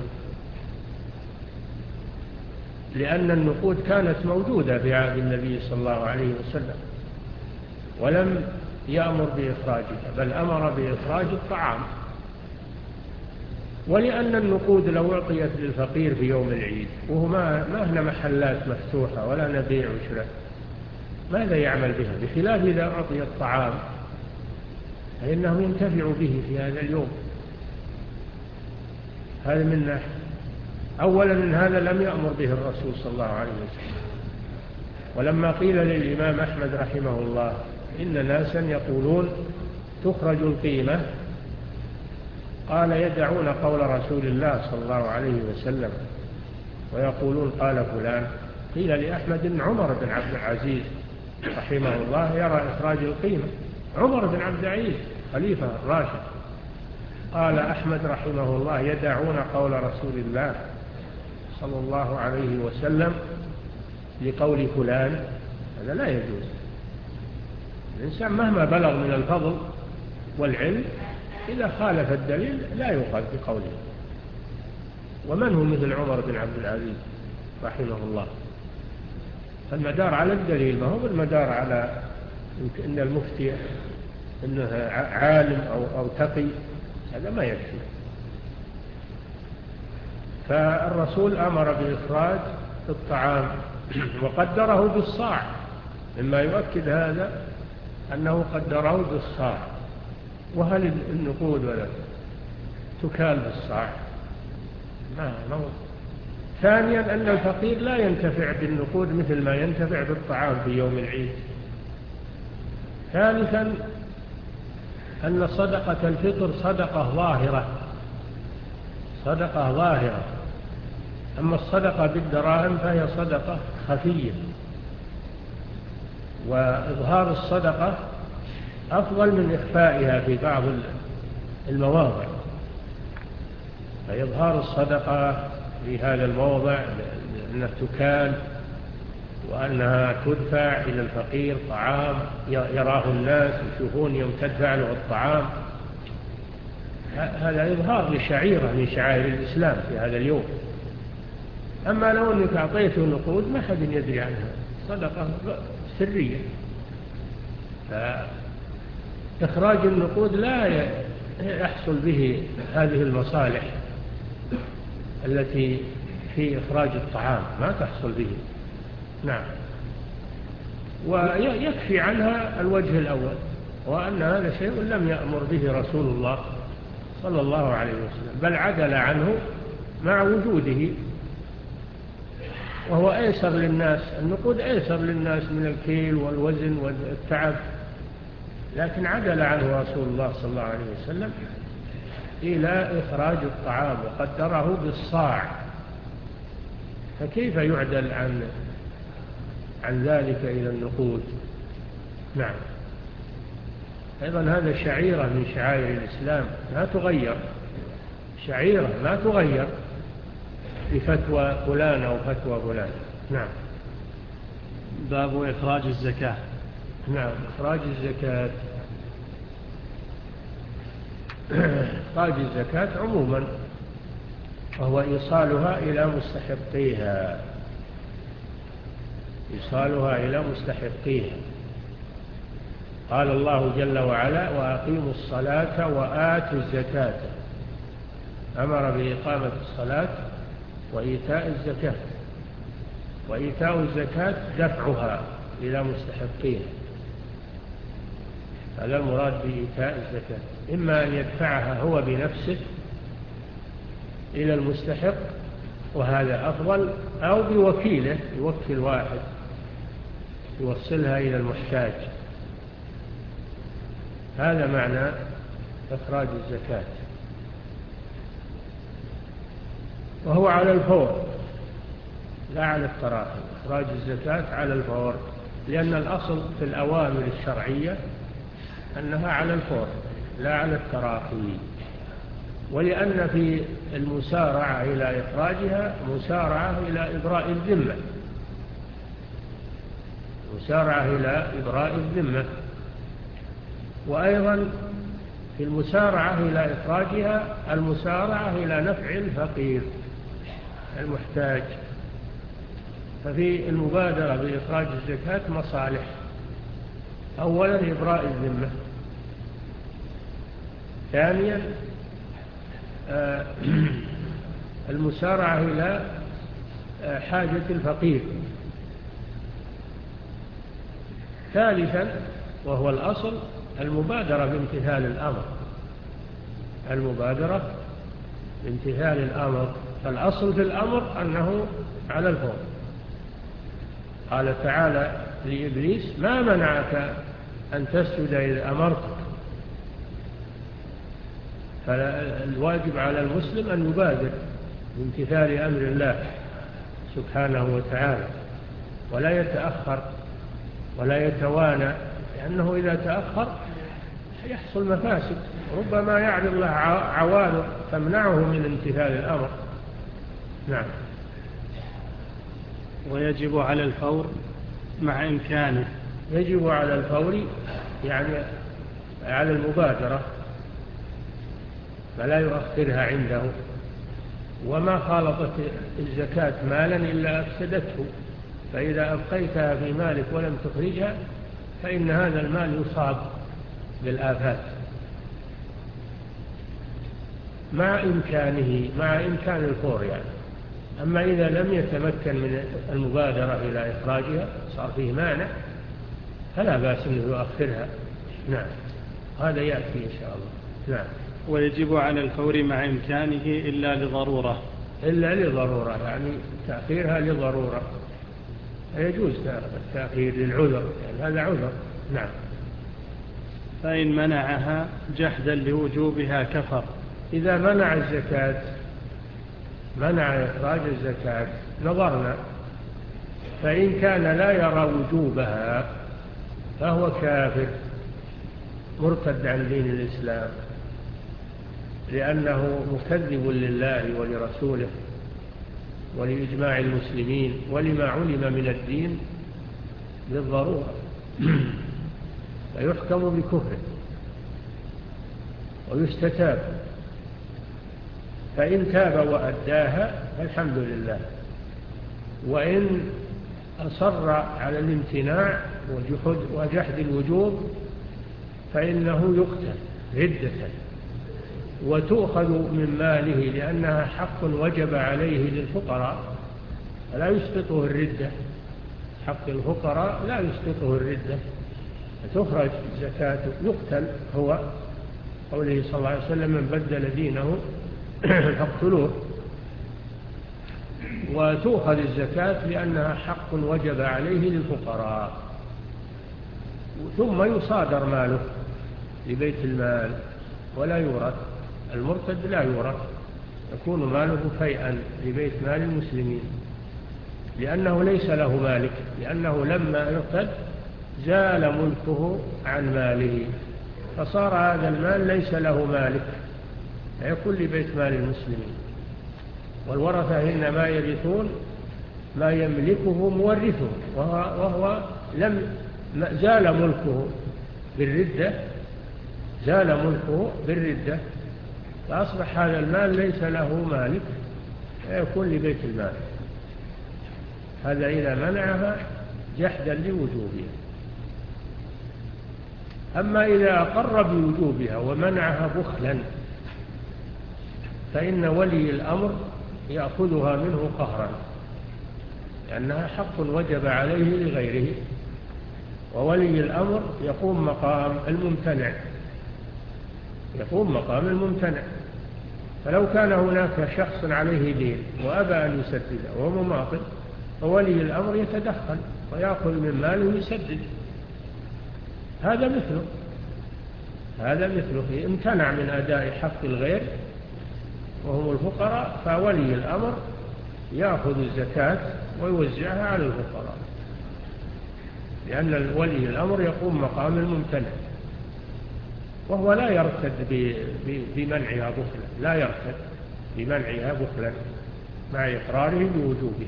لأن النقود كانت موجودة في عهد النبي صلى الله عليه وسلم ولم يأمر بإخراجها، بل أمر بإخراج الطعام. ولأن النقود لو أعطيت للفقير في يوم العيد وهو ما ما هنا محلات مفتوحة ولا نبيع وشراء، ماذا يعمل بها؟ بخلاف إذا أعطي الطعام فإنه ينتفع به في هذا اليوم. هذا من ناحية. أولا من هذا لم يأمر به الرسول صلى الله عليه وسلم. ولما قيل للإمام أحمد رحمه الله إن ناسا يقولون تخرج القيمة، قال يدعون قول رسول الله صلى الله عليه وسلم ويقولون قال فلان. قيل لأحمد إن عمر بن عبد العزيز رحمه الله يرى إخراج القيمة، عمر بن عبد العزيز خليفة الراشد. قال أحمد رحمه الله يدعون قول رسول الله صلى الله عليه وسلم لقول فلان، هذا لا يجوز. الإنسان مهما بلغ من الفضل والعلم إذا خالف الدليل لا يؤخذ بقوله. ومن هو مثل عمر بن عبد العزيز رحمه الله؟ المدار على الدليل، ما هو المدار على إن المفتي إنه عالم أو, أو تقي، هذا ما يكفي. فالرسول أمر بإخراج الطعام وقدره بالصاع، مما يؤكد هذا أنه قدره بالصاع. وهل النقود ولا تكال بالصاع؟ ما هو. ثانيا أن الفقير لا ينتفع بالنقود مثل ما ينتفع بالطعام في يوم العيد. ثالثا أن صدقة الفطر صدقة ظاهرة، صدقة ظاهرة. أما الصدقة بالدراهم فهي صدقة خفية، وإظهار الصدقة أفضل من إخفائها في بعض المواضع. فإظهار الصدقة في هذا الموضع أنها تكال وأنها تدفع إلى الفقير طعام يراه الناس يشوفون يوم تدفع له الطعام، هذا إظهار لشعيرة من شعائر الإسلام في هذا اليوم. أما لو أنك أعطيته نقود ما حد يدري عنها، صدقة سرية. فإخراج النقود لا يحصل به هذه المصالح التي في إخراج الطعام، ما تحصل به. نعم. ويكفي عنها الوجه الأول، وأن هذا شيء لم يأمر به رسول الله صلى الله عليه وسلم، بل عدل عنه مع وجوده، وهو أيسر للناس. النقود أيسر للناس من الكيل والوزن والتعب، لكن عدل عنه رسول الله صلى الله عليه وسلم إلى إخراج الطعام وقدره بالصاع. فكيف يعدل عن عن ذلك إلى النقود؟ نعم. أيضا هذا شعيرة من شعائر الإسلام لا تغير، شعيرة لا تغير بفتوى فلان أو فتوى فلان. نعم. باب إخراج الزكاة. نعم. إخراج الزكاة. إخراج الزكاة عموما وهو إيصالها إلى مستحقيها، إيصالها إلى مستحقيها. قال الله جل وعلا وأقيموا الصلاة وآتوا الزكاة، أمر بإقامة الصلاة وإيتاء الزكاة. وإيتاء الزكاة دفعها إلى مستحقيها، هذا المراد بإيتاء الزكاة، إما أن يدفعها هو بنفسه إلى المستحق وهذا أفضل، أو بوكيله يوكل واحد يوصلها إلى المحتاج. هذا معنى إخراج الزكاة، وهو على الفور لا على التراخي. إخراج الزكاة على الفور، لأن الأصل في الأوامر الشرعية أنها على الفور لا على التراخي. ولأن في المسارعة إلى إخراجها مسارعة إلى إبراء الذمة، مسارعة إلى إبراء الذمة. وأيضا في المسارعة إلى إخراجها المسارعة إلى نفع الفقير المحتاج. ففي المبادرة بإخراج الزكاة مصالح: أولا إبراء الذمة، ثانيا المسارعة إلى حاجة الفقير، ثالثا وهو الأصل المبادرة بامتثال الأمر، المبادرة بامتثال الأمر. فالأصل في الأمر أنه على الفور. قال تعالى لإبليس: ما منعك أن تسجد إذ أمرتك. فالواجب على المسلم أن يبادر بامتثال أمر الله سبحانه وتعالى، ولا يتأخر ولا يتوانى، لأنه إذا تأخر يحصل مفاسد، ربما يعرض له عوارض تمنعه من امتثال الأمر. نعم. ويجب على الفور مع إمكانه. يجب على الفور يعني على المبادرة، فلا يؤخرها عنده. وما خالطت الزكاة مالا إلا أفسدته، فإذا أبقيتها في مالك ولم تخرجها فإن هذا المال يصاب بالآفات. مع إمكانه، مع إمكان الفور يعني. أما إذا لم يتمكن من المبادرة إلى إخراجها صار فيه مانع فلا بأس أنه يؤخرها. نعم، هذا يأتي إن شاء الله. نعم. ويجب على الفور مع إمكانه إلا لضرورة. إلا لضرورة يعني تأخيرها لضرورة، يجوز التأخير للعذر، يعني هذا عذر. نعم. فإن منعها جحدا لوجوبها كفر. إذا منع الزكاة، منع إخراج الزكاة، نظرنا، فإن كان لا يرى وجوبها فهو كافر مرتد عن دين الإسلام، لأنه مكذب لله ولرسوله ولإجماع المسلمين ولما علم من الدين بالضرورة، فيحكم بكفره ويستتاب. فإن تاب وأداها فالحمد لله، وإن أصر على الامتناع وجحد الوجوب فإنه يقتل ردة وتؤخذ من ماله، لأنها حق وجب عليه للفقراء فلا يسقطه الردة. حق الفقراء لا يسقطه الردة، فتخرج زكاته، يقتل هو، قوله صلى الله عليه وسلم: من بدل دينه فاقتلوه. وتؤخذ الزكاة لأنها حق وجب عليه للفقراء، ثم يصادر ماله لبيت المال ولا يورث. المرتد لا يورث، يكون ماله فيئا لبيت مال المسلمين، لأنه ليس له مالك، لأنه لما يرتد زال ملكه عن ماله فصار هذا المال ليس له مالك، فيكون لبيت مال المسلمين. والورثة إنما يرثون ما يملكه مورثه، وهو, وهو لم زال ملكه بالردة، زال ملكه بالردة، فأصبح هذا المال ليس له مالك فيكون لبيت المال. هذا إذا منعها جحدا لوجوبها. أما إذا أقر بوجوبها ومنعها بخلا فإن ولي الأمر يأخذها منه قهرا، لأنها حق وجب عليه لغيره، وولي الأمر يقوم مقام الممتنع، يقوم مقام الممتنع. فلو كان هناك شخص عليه دين وأبى أن يسدده وهو مماطل، فولي الأمر يتدخل ويأخذ من ماله ويسدد. هذا مثله هذا مثله امتنع من أداء حق الغير وهم الفقراء، فولي الأمر يأخذ الزكاة ويوزعها على الفقراء، لأن ولي الأمر يقوم مقام الممتنع. وهو لا يرتد بمنعها بخلا، لا يرتد بمنعها بخلا مع إقراره بوجوبه.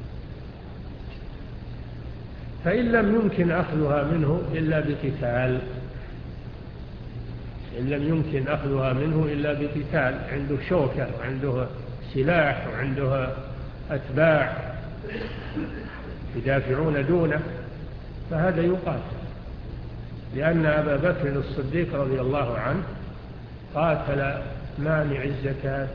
فإن لم يمكن أخذها منه إلا بقتال، إن لم يمكن أخذها منه إلا بقتال، عنده شوكة وعنده سلاح وعنده أتباع يدافعون دونه، فهذا يقاتل. لأن أبا بكر الصديق رضي الله عنه قاتل مانع الزكاة،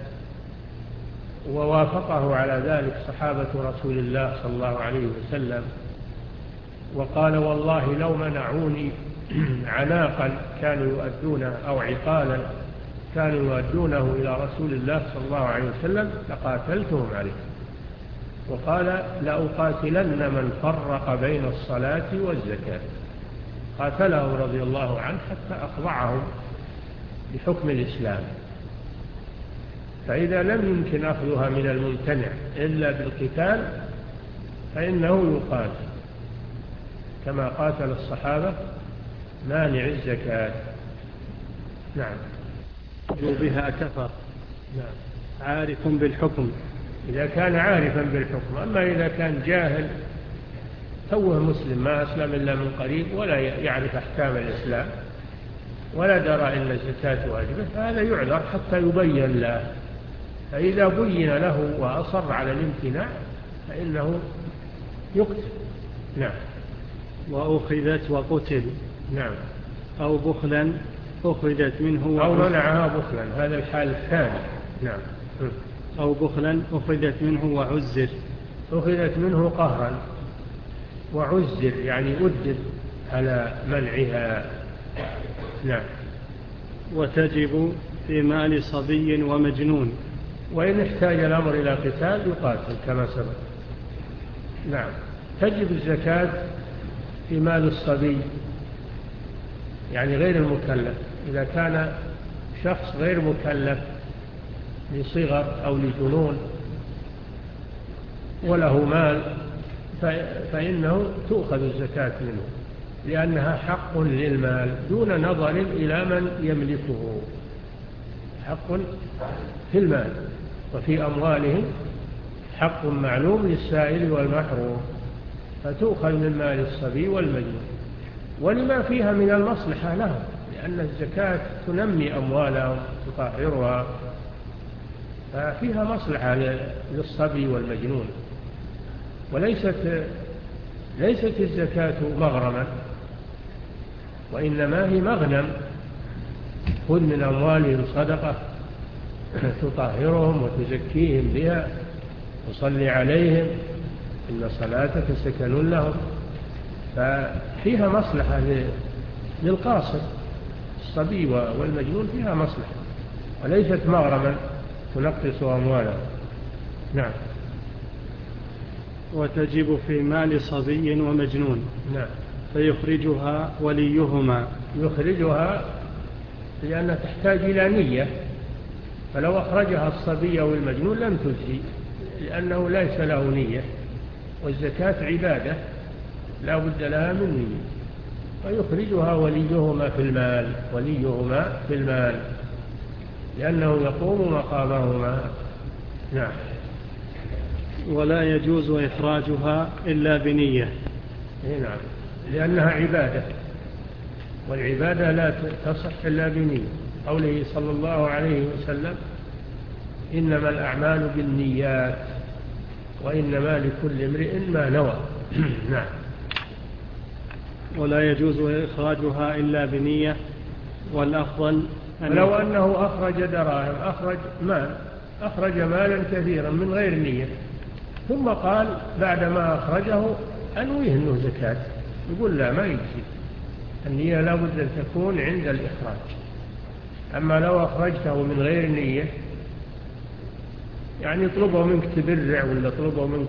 ووافقه على ذلك صحابة رسول الله صلى الله عليه وسلم، وقال والله لو منعوني عناقا كانوا يؤدونه أو عقالا كانوا يؤدونه إلى رسول الله صلى الله عليه وسلم لقاتلتهم عليه. وقال لأقاتلن من فرق بين الصلاة والزكاة. قاتله رضي الله عنه حتى أخضعهم بحكم الإسلام. فإذا لم يمكن أخذها من الممتنع إلا بالقتال فإنه يقاتل كما قاتل الصحابة مانع الزكاة. نعم. بها كفر. نعم. عارف بالحكم إذا كان عارفا بالحكم. أما إذا كان جاهل توه مسلم ما أسلم إلا من قريب ولا يعرف أحكام الإسلام ولا درى إن الزكاة واجبة، فهذا يعذر حتى يبين له. فإذا بين له وأصر على الامتناع فإنه يقتل. نعم. وأخذت وقتل. نعم. أو بخلا أخذت منه أو منعها بخلا، هذا الحال الثاني. نعم. أو بخلا أخذت منه وعزر. أخذت منه قهرا وعزر يعني أدب على منعها. نعم. وتجب في مال صبي ومجنون. وإن احتاج الأمر إلى قتال يقاتل كما سبق. نعم. تجب الزكاة في مال الصبي يعني غير المكلف. إذا كان شخص غير مكلف لصغر أو لجنون وله مال فإنه تؤخذ الزكاة منه، لأنها حق للمال دون نظر إلى من يملكه. حق في المال وفي أموالهم حق معلوم للسائل والمحروم، فتؤخذ من مال الصبي والمجنون ولما فيها من المصلحة لهم، لأن الزكاة تنمي أموالهم تطهرها، ففيها مصلحة للصبي والمجنون. وليست ليست الزكاة مغرما، وإنما هي مغنم. خذ من أموالهم صدقة تطهرهم وتزكيهم بها وصل عليهم إن صلاتك سكن لهم. ففيها مصلحة للقاصر الصبي والمجنون، فيها مصلحة وليست مغرما تنقص أموالهم. نعم. وتجب في مال صبي ومجنون. نعم. فيخرجها وليهما. يخرجها لأنها تحتاج إلى نية، فلو أخرجها الصبي أو المجنون لم تجزي لأنه ليس له نية، والزكاة عبادة لا بد لها من نية. فيخرجها وليهما في المال، وليهما في المال لأنه يقوم مقامهما. نعم. ولا يجوز إخراجها إلا بنية. نعم. لأنها عبادة، والعبادة لا تصح إلا بنية. قوله صلى الله عليه وسلم إنما الأعمال بالنيات وإنما لكل امرئ ما نوى. نعم. ولا يجوز إخراجها إلا بنية، والأفضل أن لو أنه أخرج دراهم، أخرج مال، أخرج مالا كثيرا من غير نية، ثم قال بعدما أخرجه أنويه أنه زكاة، يقول لا، ما يجزي. النية لا بد أن تكون عند الإخراج. أما لو أخرجته من غير نية، يعني يطلبه منك تبرع ولا يطلبه منك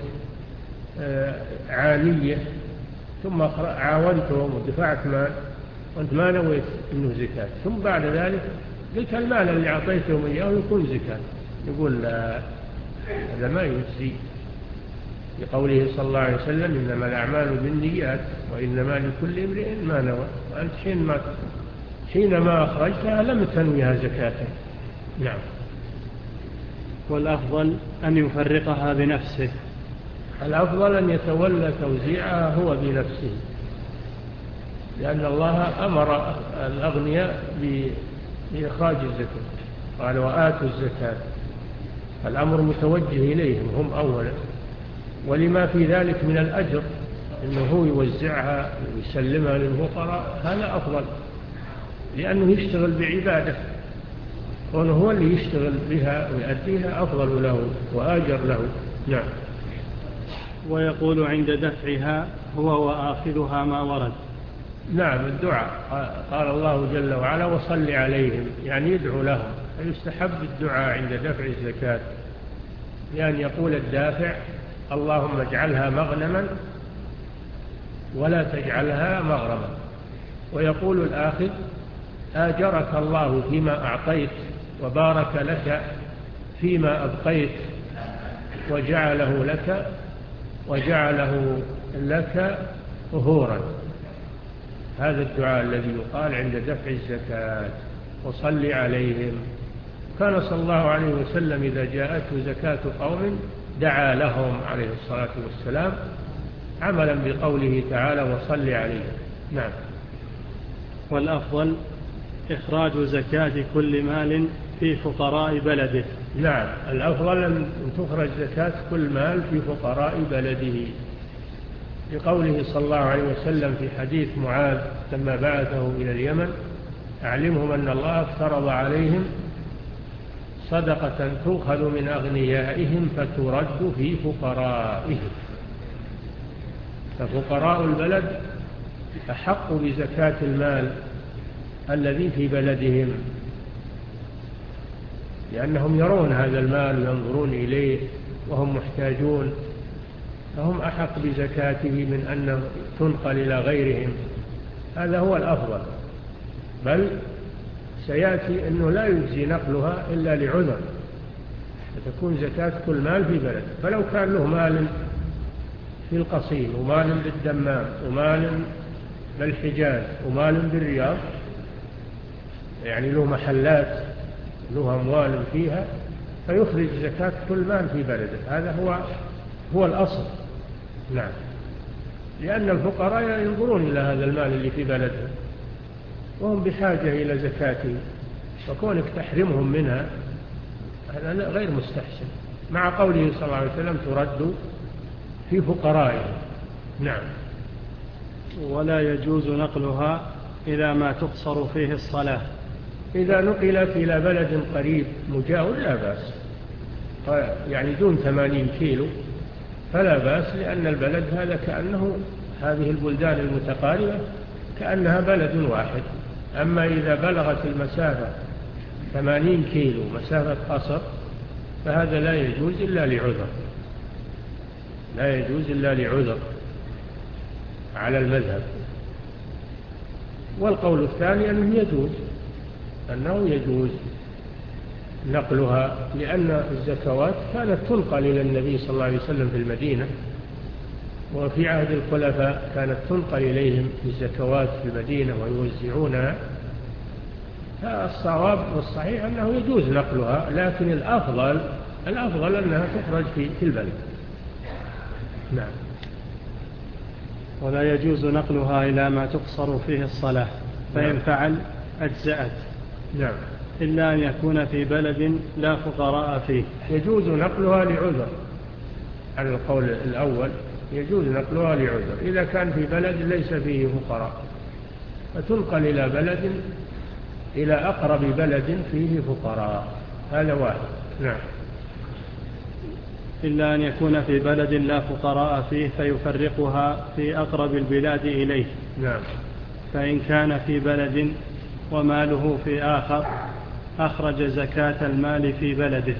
عالية، ثم عاونتهم ودفعت مال وأنت ما نويت أنه زكاة، ثم بعد ذلك قلت المال اللي أعطيتهم إياه يكون زكاة، يقول لا، هذا ما يجزي. لقوله صلى الله عليه وسلم إنما الأعمال بالنيات وإنما لكل امرئ ما نوى. وأنت حين ما حينما أخرجتها لم تنويها زكاة. نعم. والأفضل أن يفرقها بنفسه. الأفضل أن يتولى توزيعها هو بنفسه، لأن الله أمر الأغنياء بإخراج الزكاة، قال وآتوا الزكاة، الأمر متوجه إليهم هم أولا، ولما في ذلك من الأجر إنه هو يوزعها ويسلمها للفقراء، هذا أفضل، لأنه يشتغل بعبادة، وأنه هو اللي يشتغل بها ويؤديها أفضل له وآجر له. نعم. ويقول عند دفعها هو وآخذها ما ورد. نعم، الدعاء قال الله جل وعلا وصل عليهم، يعني يدعو لهم، فيستحب الدعاء عند دفع الزكاة، لأن يقول الدافع اللهم اجعلها مغنما ولا تجعلها مغرما، ويقول الآخذ آجرك الله فيما أعطيت وبارك لك فيما أبقيت وجعله لك وجعله لك طهورا. هذا الدعاء الذي يقال عند دفع الزكاة، وصل عليهم. كان صلى الله عليه وسلم إذا جاءته زكاة قوم دعا لهم عليه الصلاة والسلام، عملا بقوله تعالى وصل عليهم. نعم. والأفضل إخراج زكاة كل مال في فقراء بلده. نعم، الأفضل أن تخرج زكاة كل مال في فقراء بلده، لقوله صلى الله عليه وسلم في حديث معاذ لما بعثه إلى اليمن أعلمهم أن الله افترض عليهم صدقة تؤخذ من أغنيائهم فترد في فقرائهم، ففقراء البلد أحق بزكاة المال الذي في بلدهم، لأنهم يرون هذا المال وينظرون إليه وهم محتاجون، فهم أحق بزكاته من أنه تنقل إلى غيرهم. هذا هو الأفضل، بل سيأتي أنه لا يجزي نقلها إلا لعذر، فتكون زكاة كل مال في بلد. فلو كان له مال في القصيم ومال بالدمام ومال بالحجاز ومال بالرياض، يعني له محلات له أموال فيها، فيخرج زكاة كل مال في بلده. هذا هو هو الأصل. نعم، لأن الفقراء ينظرون إلى هذا المال اللي في بلدهم وهم بحاجة إلى زكاته، فكونك تحرمهم منها هذا غير مستحسن، مع قوله صلى الله عليه وسلم ترد في فقرائهم. نعم. ولا يجوز نقلها إلى ما تقصر فيه الصلاة. إذا نقلت إلى بلد قريب مجاور لا بأس، يعني دون ثمانين كيلو فلا بأس، لأن البلد هذا كأنه هذه البلدان المتقاربة كأنها بلد واحد. أما إذا بلغت المسافة ثمانين كيلو مسافة قصر فهذا لا يجوز إلا لعذر، لا يجوز إلا لعذر على المذهب. والقول الثاني أنه يجوز أنه يجوز نقلها، لأن الزكوات كانت تنقل إلى النبي صلى الله عليه وسلم في المدينة، وفي عهد الخلفاء كانت تنقل إليهم الزكوات في المدينة ويوزعونها. فالصواب والصحيح أنه يجوز نقلها، لكن الأفضل الأفضل أنها تخرج في البلد. نعم. ولا يجوز نقلها إلى ما تقصر فيه الصلاة، فإن نعم. فعل أجزأت. نعم. إلا أن يكون في بلد لا فقراء فيه. يجوز نقلها لعذر، على القول الأول يجوز نقلها لعذر، إذا كان في بلد ليس فيه فقراء فتنقل إلى بلد إلى أقرب بلد فيه فقراء، هذا واحد. نعم. إلا أن يكون في بلد لا فقراء فيه فيفرقها في أقرب البلاد إليه. نعم. فإن كان في بلد وماله في آخر أخرج زكاة المال في بلده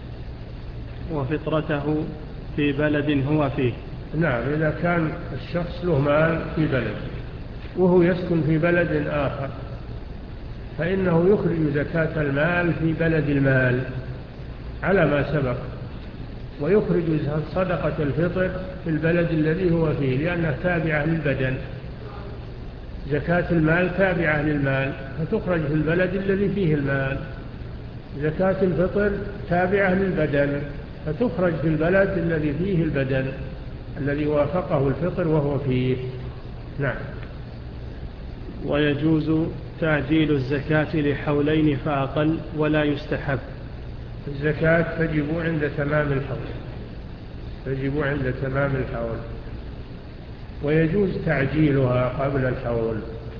وفطرته في بلد هو فيه. نعم، إذا كان الشخص له مال في بلد وهو يسكن في بلد آخر فإنه يخرج زكاة المال في بلد المال على ما سبق، ويخرج صدقة الفطر في البلد الذي هو فيه، لأنها تابعة للبدن، زكاة المال تابعة للمال فتخرج في البلد الذي فيه المال. زكاة الفطر تابعة للبدن فتخرج في البلد الذي فيه البدن الذي وافقه الفطر وهو فيه. نعم. ويجوز تعجيل الزكاة لحولين فأقل ولا يستحب. الزكاة تجب عند تمام الحول تجب عند تمام الحول ويجوز تعجيلها قبل الحول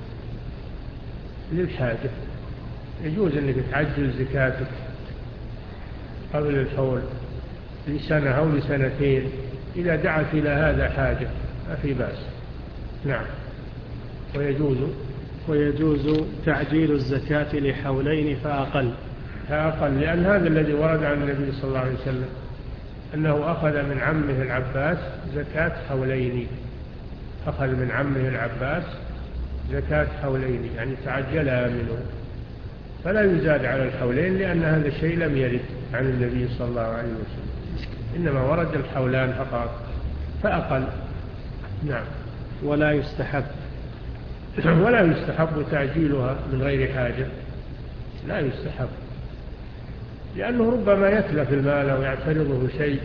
للحاجة. يجوز أنك تعجل زكاتك قبل الحول لسنة أو لسنتين إذا دعت إلى هذا حاجة ما في بأس. نعم. ويجوز ويجوز تعجيل الزكاة لحولين فأقل فأقل لأن هذا الذي ورد عن النبي صلى الله عليه وسلم أنه أخذ من عمه العباس زكاة حولين أخذ من عمه العباس زكاة حولين يعني تعجلها منه فلا يزاد على الحولين لأن هذا الشيء لم يرد عن النبي صلى الله عليه وسلم إنما ورد الحولان فقط فأقل. نعم. ولا يستحب ولا يستحب تعجيلها من غير حاجة لا يستحب لأنه ربما يتلف المال أو يعترضه شيء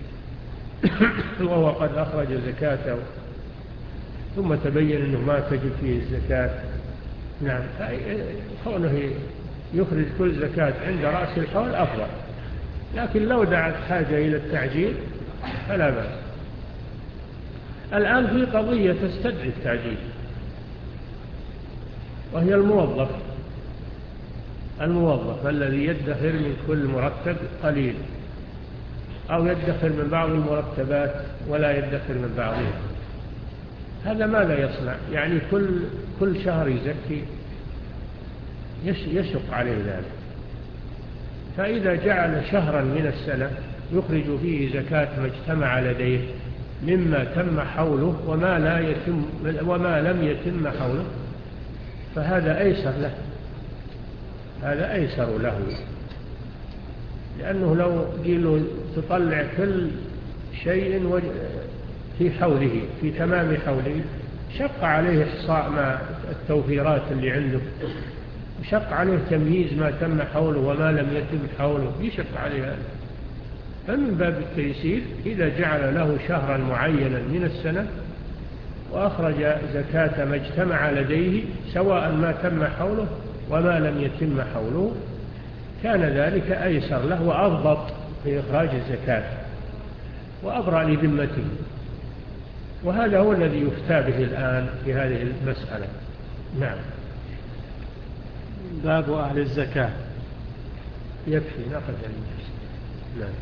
وهو قد أخرج زكاته ثم تبين أنه ما تجب فيه الزكاة. نعم. كونه يخرج كل زكاة عند رأس الحول أفضل لكن لو دعت حاجة إلى التعجيل فلا بأس. الآن في قضية تستدعي التعجيل وهي الموظف الموظف الذي يدخر من كل مرتب قليل أو يدخر من بعض المرتبات ولا يدخر من بعضها. هذا ماذا يصنع؟ يعني كل كل شهر يزكي يشق عليه ذلك. فإذا جعل شهرا من السنة يخرج فيه زكاة ما اجتمع لديه مما تم حوله وما لا يتم وما لم يتم حوله فهذا أيسر له هذا أيسر له لأنه لو قيل تطلع كل شيء في حوله في تمام حوله شق عليه إحصاء ما التوفيرات اللي عنده شق عليه تمييز ما تم حوله وما لم يتم حوله يشق عليه هذا. فمن باب التيسير إذا جعل له شهرا معينا من السنة وأخرج زكاة ما اجتمع لديه سواء ما تم حوله وما لم يتم حوله كان ذلك أيسر له وأضبط في إخراج الزكاة وأبرأ لذمته. وهذا هو الذي يفتى به الآن في هذه المسألة. نعم. باب أهل الزكاة. يكفي نأخذ المجلس. نعم.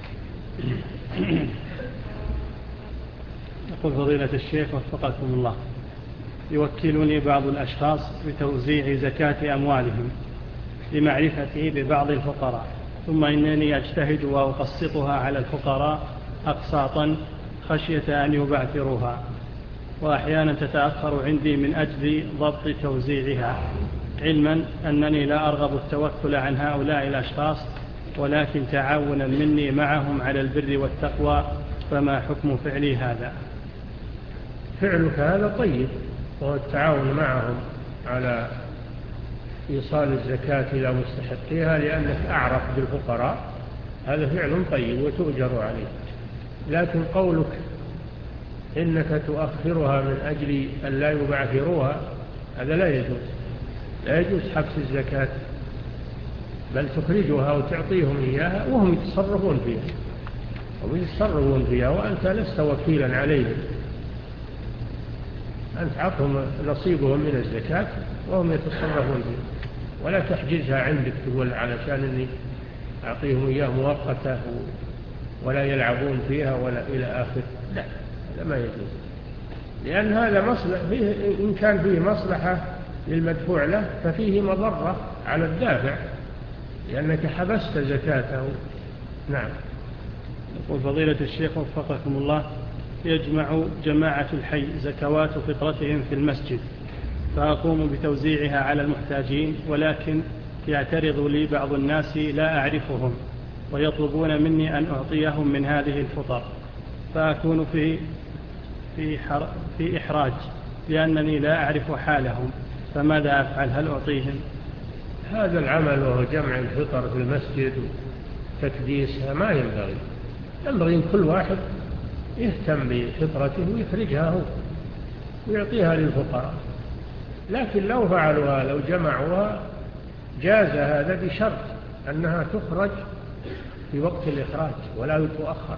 يقول فضيلة الشيخ وفقكم الله يوكلني بعض الأشخاص بتوزيع زكاة أموالهم لمعرفتي ببعض الفقراء ثم إنني أجتهد وأقسطها على الفقراء أقساطا خشية أن يبعثروها وأحيانا تتأخر عندي من أجل ضبط توزيعها علما أنني لا أرغب التوكل عن هؤلاء الأشخاص ولكن تعاونا مني معهم على البر والتقوى فما حكم فعلي هذا؟ فعلك هذا طيب وهو التعاون معهم على إيصال الزكاة إلى مستحقيها لأنك أعرف بالفقراء هذا فعل طيب وتؤجر عليه. لكن قولك إنك تؤخرها من أجل أن لا يبعثروها هذا لا يجوز لا يجوز حبس الزكاة بل تخرجها وتعطيهم إياها وهم يتصرفون فيها وهم يتصرفون فيها وأنت لست وكيلا عليهم. أنت عطهم نصيبهم من الزكاة وهم يتصرفون فيها ولا تحجزها عندك تقول علشان أني أعطيهم إياه مؤقتة ولا يلعبون فيها ولا إلى آخر. لا هذا ما يجوز لأن هذا مصلحة فيه إن كان فيه مصلحة للمدفوع له ففيه مضرة على الدافع لأنك حبست زكاته. نعم. يقول فضيلة الشيخ وفقكم الله يجمع جماعة الحي زكوات فطرتهم في المسجد فأقوم بتوزيعها على المحتاجين ولكن يعترض لي بعض الناس لا أعرفهم ويطلبون مني أن أعطيهم من هذه الفطر فأكون في في, في إحراج لأنني لا أعرف حالهم، فماذا أفعل؟ هل أعطيهم؟ هذا العمل وهو جمع الفطر في المسجد وتكديسها ما ينبغي. ينبغي أن كل واحد يهتم بفطرته ويخرجها هو ويعطيها للفقراء. لكن لو فعلوها لو جمعوها جاز هذا بشرط أنها تخرج في وقت الإخراج ولا تؤخر،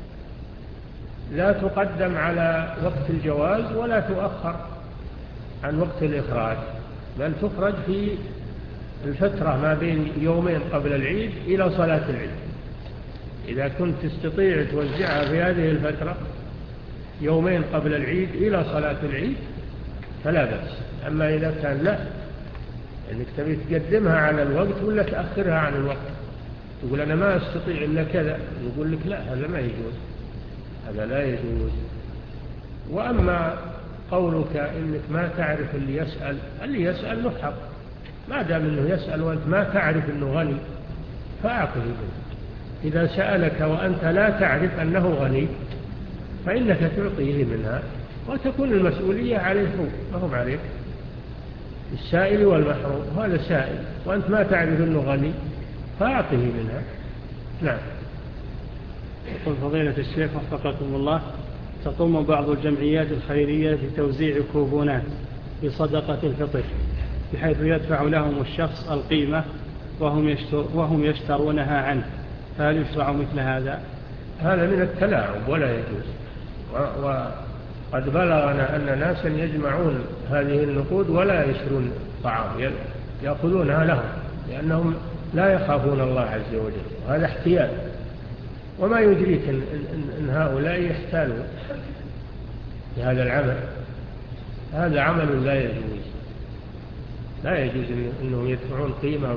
لا تقدم على وقت الجواز ولا تؤخر عن وقت الإخراج، بل تخرج في الفترة ما بين يومين قبل العيد إلى صلاة العيد. إذا كنت تستطيع توزعها في هذه الفترة يومين قبل العيد إلى صلاة العيد فلا بأس. أما إذا كان لا، أنك تبي تقدمها على الوقت ولا تأخرها عن الوقت، تقول أنا ما أستطيع إلا كذا، يقول لك لا، هذا ما يجوز، هذا لا يجوز. وأما قولك إنك ما تعرف اللي يسأل، اللي يسأل له حق، ما دام إنه يسأل وأنت ما تعرف إنه غني فأعطه منه. إذا سألك وأنت لا تعرف أنه غني فإنك تعطيه منها وتكون المسؤولية عليه هو ما هم عليك، السائل والمحروم. هذا سائل وأنت ما تعرف أنه غني فأعطه منها. نعم. يقول فضيلة الشيخ وفقكم الله، تقوم بعض الجمعيات الخيرية بتوزيع كوبونات بصدقة الفطر بحيث يدفع لهم الشخص القيمة وهم, وهم يشترونها عنه، فهل يشرع مثل هذا؟ هذا من التلاعب ولا يجوز. وقد بلغنا أن ناسا يجمعون هذه النقود ولا يشترون طعام، يأخذونها لهم لأنهم لا يخافون الله عز وجل، وهذا احتيال. وما يدريك إن, إن, إن هؤلاء يحتالون بهذا العمل، هذا عمل لا يجوز، لا يجوز أنهم يدفعون قيمة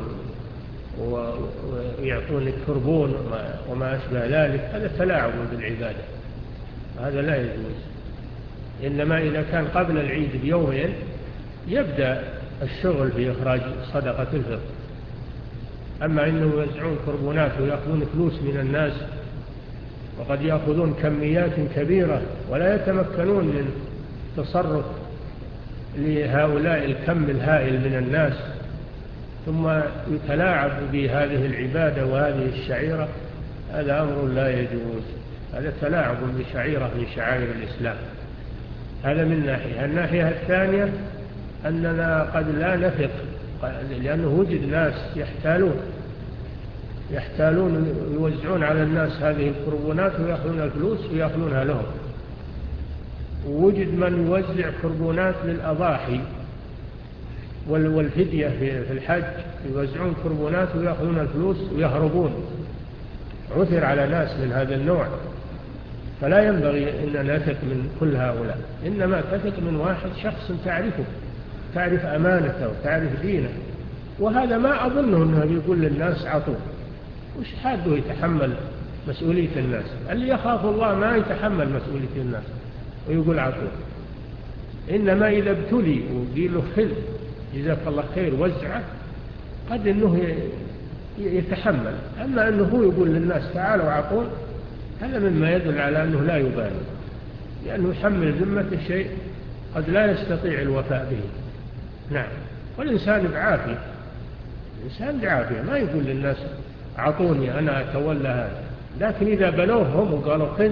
ويعطون الكربون وما أشبه ذلك، هذا تلاعب بالعبادة، هذا لا يجوز. إنما إذا كان قبل العيد بيومين يبدأ الشغل في إخراج صدقة الفطر. أما إنهم يوزعون كربونات ويأخذون فلوس من الناس وقد يأخذون كميات كبيرة ولا يتمكنون من تصرف لهؤلاء الكم الهائل من الناس، ثم يتلاعب بهذه العبادة وهذه الشعيرة، هذا أمر لا يجوز، هذا تلاعب بشعيرة من شعائر الإسلام. هذا من ناحية. الناحية الثانية أننا قد لا نثق، لأنه وجد ناس يحتالون يحتالون يوزعون على الناس هذه الكربونات ويأخذون الفلوس ويأخذونها لهم. ووجد من يوزع كربونات للأضاحي والفدية في الحج، يوزعون كربونات ويأخذون الفلوس ويهربون. عثر على ناس من هذا النوع، فلا ينبغي أن نثق من كل هؤلاء، إنما تثق من واحد شخص تعرفه، تعرف أمانته وتعرف دينه. وهذا ما أظنه أنه يقول للناس عطوه، وش حاده يتحمل مسؤولية الناس؟ اللي يخاف الله ما يتحمل مسؤولية الناس ويقول عطوه. إنما إذا ابتلي وقيل له خذ جزاك الله خير وزعه قد أنه يتحمل. أما أنه هو يقول للناس تعالوا عطون، هذا مما يدل على أنه لا يبالي، لأنه يحمل ذمة الشيء قد لا يستطيع الوفاء به. نعم. والإنسان بعافية، الإنسان بعافية ما يقول للناس عطوني أنا أتولى هذا. لكن إذا بلوهم وقالوا خذ،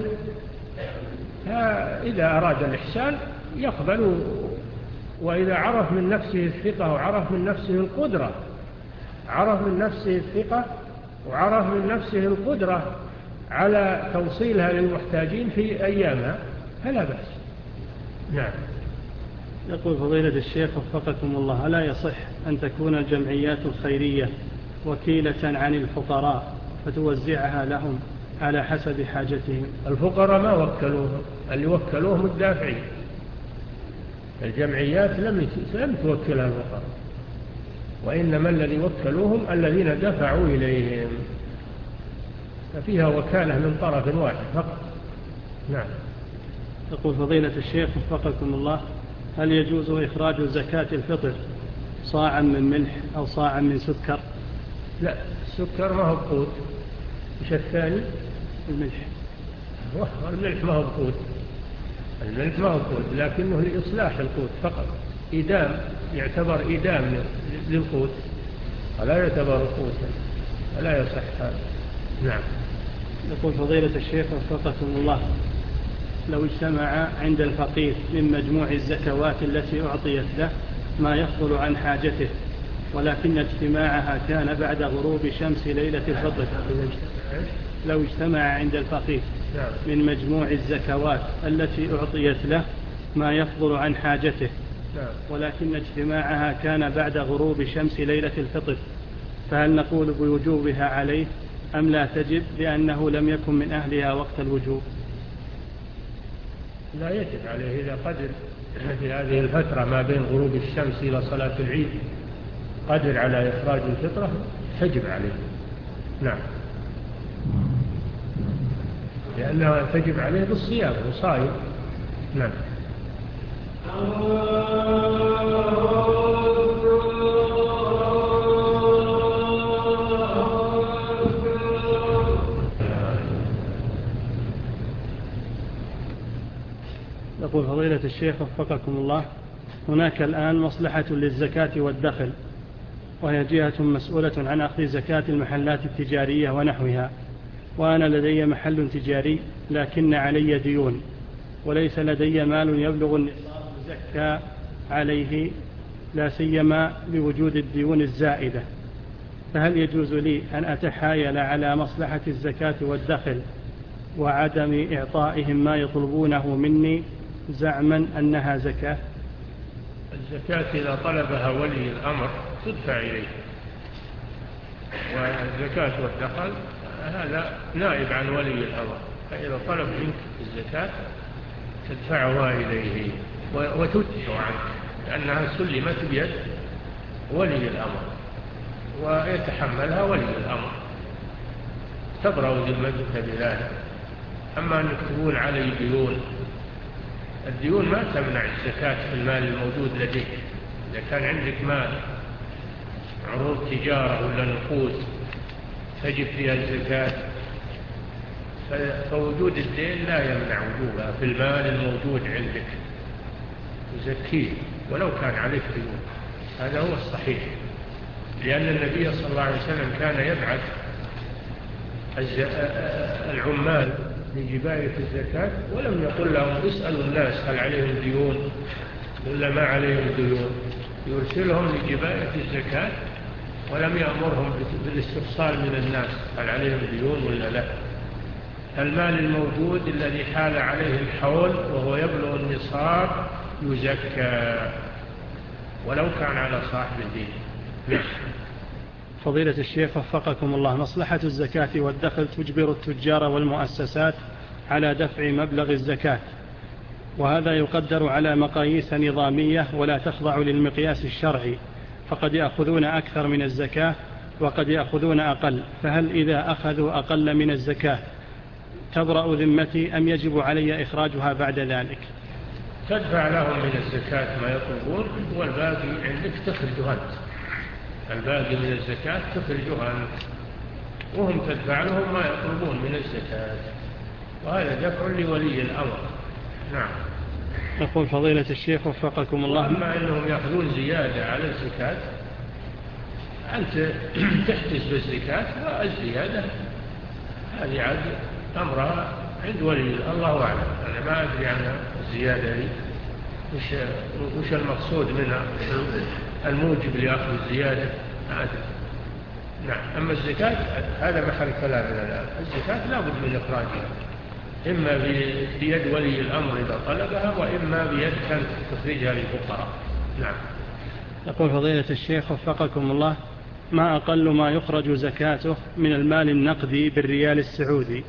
إذا أراد الإحسان يقبل. وإذا عرف من نفسه الثقة وعرف من نفسه القدرة، عرف من نفسه الثقة وعرف من نفسه القدرة على توصيلها للمحتاجين في أيامها فلا بأس. نعم. يقول فضيلة الشيخ وفقكم الله، ألا يصح أن تكون الجمعيات الخيرية وكيلة عن الفقراء فتوزعها لهم على حسب حاجتهم؟ الفقراء ما وكلوهم، اللي وكلوهم الدافعين. الجمعيات لم لم توكلها الفقراء، وإنما الذي وكلوهم الذين دفعوا إليهم، ففيها وكالة من طرف واحد فقط. نعم. يقول فضيلة الشيخ وفقكم الله، هل يجوز إخراج زكاة الفطر صاعا من ملح أو صاعا من سكر؟ لا، السكر ما هو بقوت. إيش الثاني؟ الملح. الملح ما هو بقوت، الملك ما هو قوت، لكنه لإصلاح القوت فقط، إدام، يعتبر إدام للقوت ولا يعتبر قوتا، ولا يصح هذا. نعم. يقول فضيلة الشيخ وفقكم الله: لو اجتمع عند الفقير من مجموع الزكوات التي أعطيت له ما يفضل عن حاجته، ولكن اجتماعها كان بعد غروب شمس ليلة الفطر. لو اجتمع عند الفقير من مجموع الزكوات التي أعطيت له ما يفضل عن حاجته، ولكن اجتماعها كان بعد غروب شمس ليلة الفطر، فهل نقول بوجوبها عليه أم لا تجب لأنه لم يكن من أهلها وقت الوجوب؟ لا يجب عليه إذا قدر في هذه الفترة ما بين غروب الشمس إلى صلاة العيد قدر على إخراج الفطرة تجب عليه. نعم، لأنها تجب عليه بالصيام وصائم. نعم. يقول فضيلة الشيخ وفقكم الله: هناك الآن مصلحة للزكاة والدخل، وهي جهة مسؤولة عن أخذ زكاة المحلات التجارية ونحوها، وأنا لدي محل تجاري لكن علي ديون، وليس لدي مال يبلغ النصاب زكاة عليه، لا سيما بوجود الديون الزائدة، فهل يجوز لي أن أتحايل على مصلحة الزكاة والدخل وعدم إعطائهم ما يطلبونه مني زعما أنها زكاة؟ الزكاة إذا طلبها ولي الأمر تدفع إليه، والزكاة والدخل هذا نائب عن ولي الأمر، فإذا طلب منك الزكاة تدفعها إليه وتدفع عنك، لأنها سلمت بيد ولي الأمر ويتحملها ولي الأمر، تبرأ ذمتك بذلك. أما أنك تقول علي ديون، الديون ما تمنع الزكاة في المال الموجود لديك. إذا كان عندك مال، عروض تجارة ولا نقود تجب فيها الزكاة، فوجود الدين لا يمنع وجوبها في المال الموجود عندك، تزكيه ولو كان عليك ديون. هذا هو الصحيح، لأن النبي صلى الله عليه وسلم كان يبعث العمال لجباية الزكاة ولم يقل لهم اسألوا الناس هل عليهم ديون ولا ما عليهم ديون، يرسلهم لجباية الزكاة ولم يأمرهم بالاستفصال من الناس هل عليهم ديون ولا لا. المال الموجود الذي حال عليه الحول وهو يبلغ النصاب يزكى ولو كان على صاحب الدين. فضيلة الشيخ وفقكم الله: مصلحة الزكاة والدخل تجبر التجار والمؤسسات على دفع مبلغ الزكاة، وهذا يقدر على مقاييس نظامية ولا تخضع للمقياس الشرعي، فقد يأخذون أكثر من الزكاة وقد يأخذون أقل، فهل إذا أخذوا أقل من الزكاة تبرأ ذمتي أم يجب علي إخراجها بعد ذلك؟ تدفع لهم من الزكاة ما يطلبون والباقي عندك تخرجها أنت، الباقي من الزكاة تخرجها أنت وهم تدفع لهم ما يطلبون من الزكاة، وهذا دفع لولي الأمر. نعم. يقول فضيلة الشيخ وفقكم الله: أما أنهم يأخذون زيادة على الزكاة أنت تحتسب الزكاة والزيادة هذه عاد أمرها عند ولي الله أعلم، أنا ما أدري عن الزيادة دي وش, وش المقصود منها، الموجب لأخذ الزيادة ما أدري. نعم. أما الزكاة هذا محل كلامنا الآن، الزكاة لا بد من إخراجها، إما بيد ولي الأمر إذا طلبها وإما بيد كانت تخرجها للفقراء. نعم. يقول فضيلة الشيخ وفقكم الله: ما أقل ما يخرج زكاته من المال النقدي بالريال السعودي؟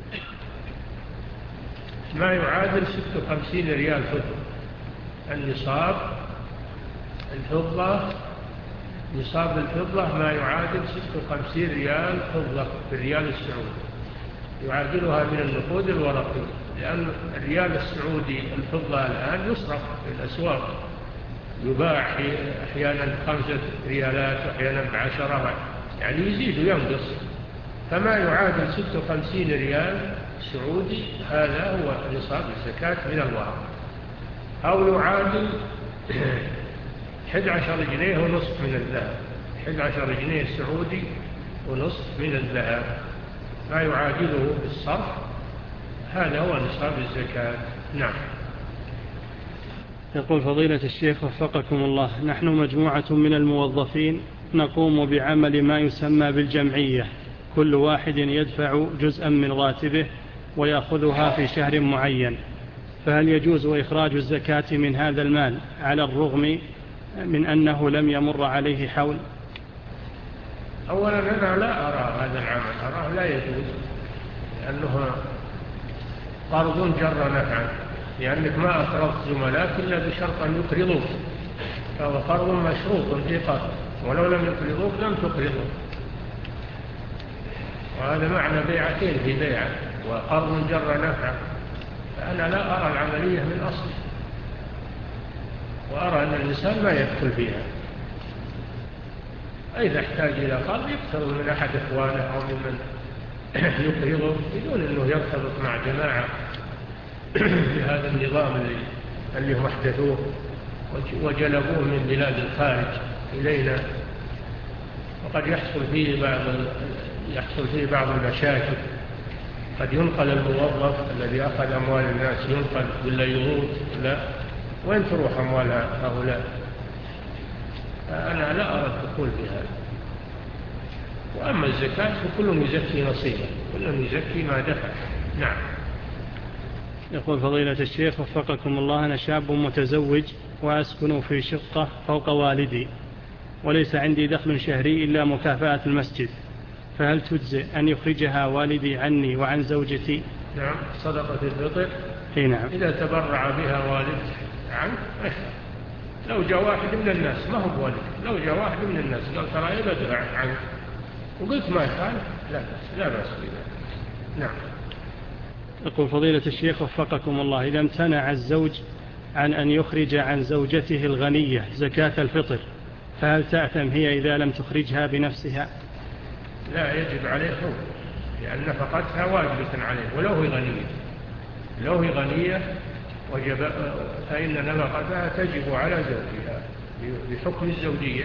ما يعادل ستة وخمسين ريال فضة. النصاب الفضة، نصاب الفضة ما يعادل ستة وخمسين ريال فضة بالريال السعودي، يعادلها من النقود الورقية، لأن الريال السعودي الفضة الآن يصرف في الأسواق، يباع أحيانا بخمسة ريالات وأحيانا بعشرة، يعني يزيد وينقص، فما يعادل ستة وخمسين ريال سعودي هذا هو نصاب الزكاة من الورق. أو يعادل أحد عشر جنيه ونصف من الذهب، أحد عشر جنيه سعودي ونصف من الذهب، ما يعادله بالصرف، هذا هو نصاب الزكاة. نعم. يقول فضيلة الشيخ وفقكم الله: نحن مجموعة من الموظفين نقوم بعمل ما يسمى بالجمعية، كل واحد يدفع جزءا من راتبه ويأخذها في شهر معين، فهل يجوز إخراج الزكاة من هذا المال على الرغم من أنه لم يمر عليه حول؟ أولا أنا لا أرى هذا العمل، أراه لا يجوز، لأنه قرض جر نفعا، لأنك ما أقرضت زملاك إلا بشرط أن يقرضوك، فهو قرض مشروط في قرض، ولو لم يقرضوك لم تقرضوك، وهذا معنى بيعتين في بيعة، وقرض جر نفعا، فأنا لا أرى العملية من أصل، وأرى أن الإنسان ما يدخل فيها، إذا احتاج إلى قرض يقترض من أحد إخوانه أو ممن يقرضه بدون أنه يرتبط مع جماعة بهذا النظام اللي, اللي هم احدثوه وجلبوه من بلاد الخارج إلينا، وقد يحصل فيه بعض يحصل فيه بعض المشاكل، قد ينقل الموظف الذي أخذ أموال الناس ينقل ولا يموت، لا وين تروح أموال هؤلاء؟ أنا لا أرى الدخول في هذا. وأما الزكاة فكل يزكي نصيبه، كل يزكي ما دفع. نعم. يقول فضيلة الشيخ وفقكم الله: أنا شاب متزوج وأسكن في شقة فوق والدي، وليس عندي دخل شهري إلا مكافأة المسجد، فهل تجزئ أن يخرجها والدي عني وعن زوجتي؟ نعم، صدقة الفطر. اي نعم. إذا تبرع بها والد عنك لو جاء واحد من الناس، ما هو والد، لو جاء واحد من الناس قال ترى بدفع عنك وقلت ما يفعل، لا بأس، لا بأس بذلك. نعم. يقول فضيلة الشيخ وفقكم الله: إذا امتنع الزوج عن أن يخرج عن زوجته الغنية زكاة الفطر، فهل تأثم هي إذا لم تخرجها بنفسها؟ لا، يجب عليه هو، لأن نفقتها واجبة عليه ولو هي غنية، لو هي غنية وجب، فإن نفقتها تجب على زوجها بحكم الزوجية،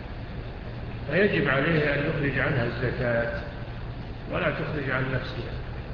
فيجب عليه أن يخرج عنها الزكاة ولا تخرج عن نفسها.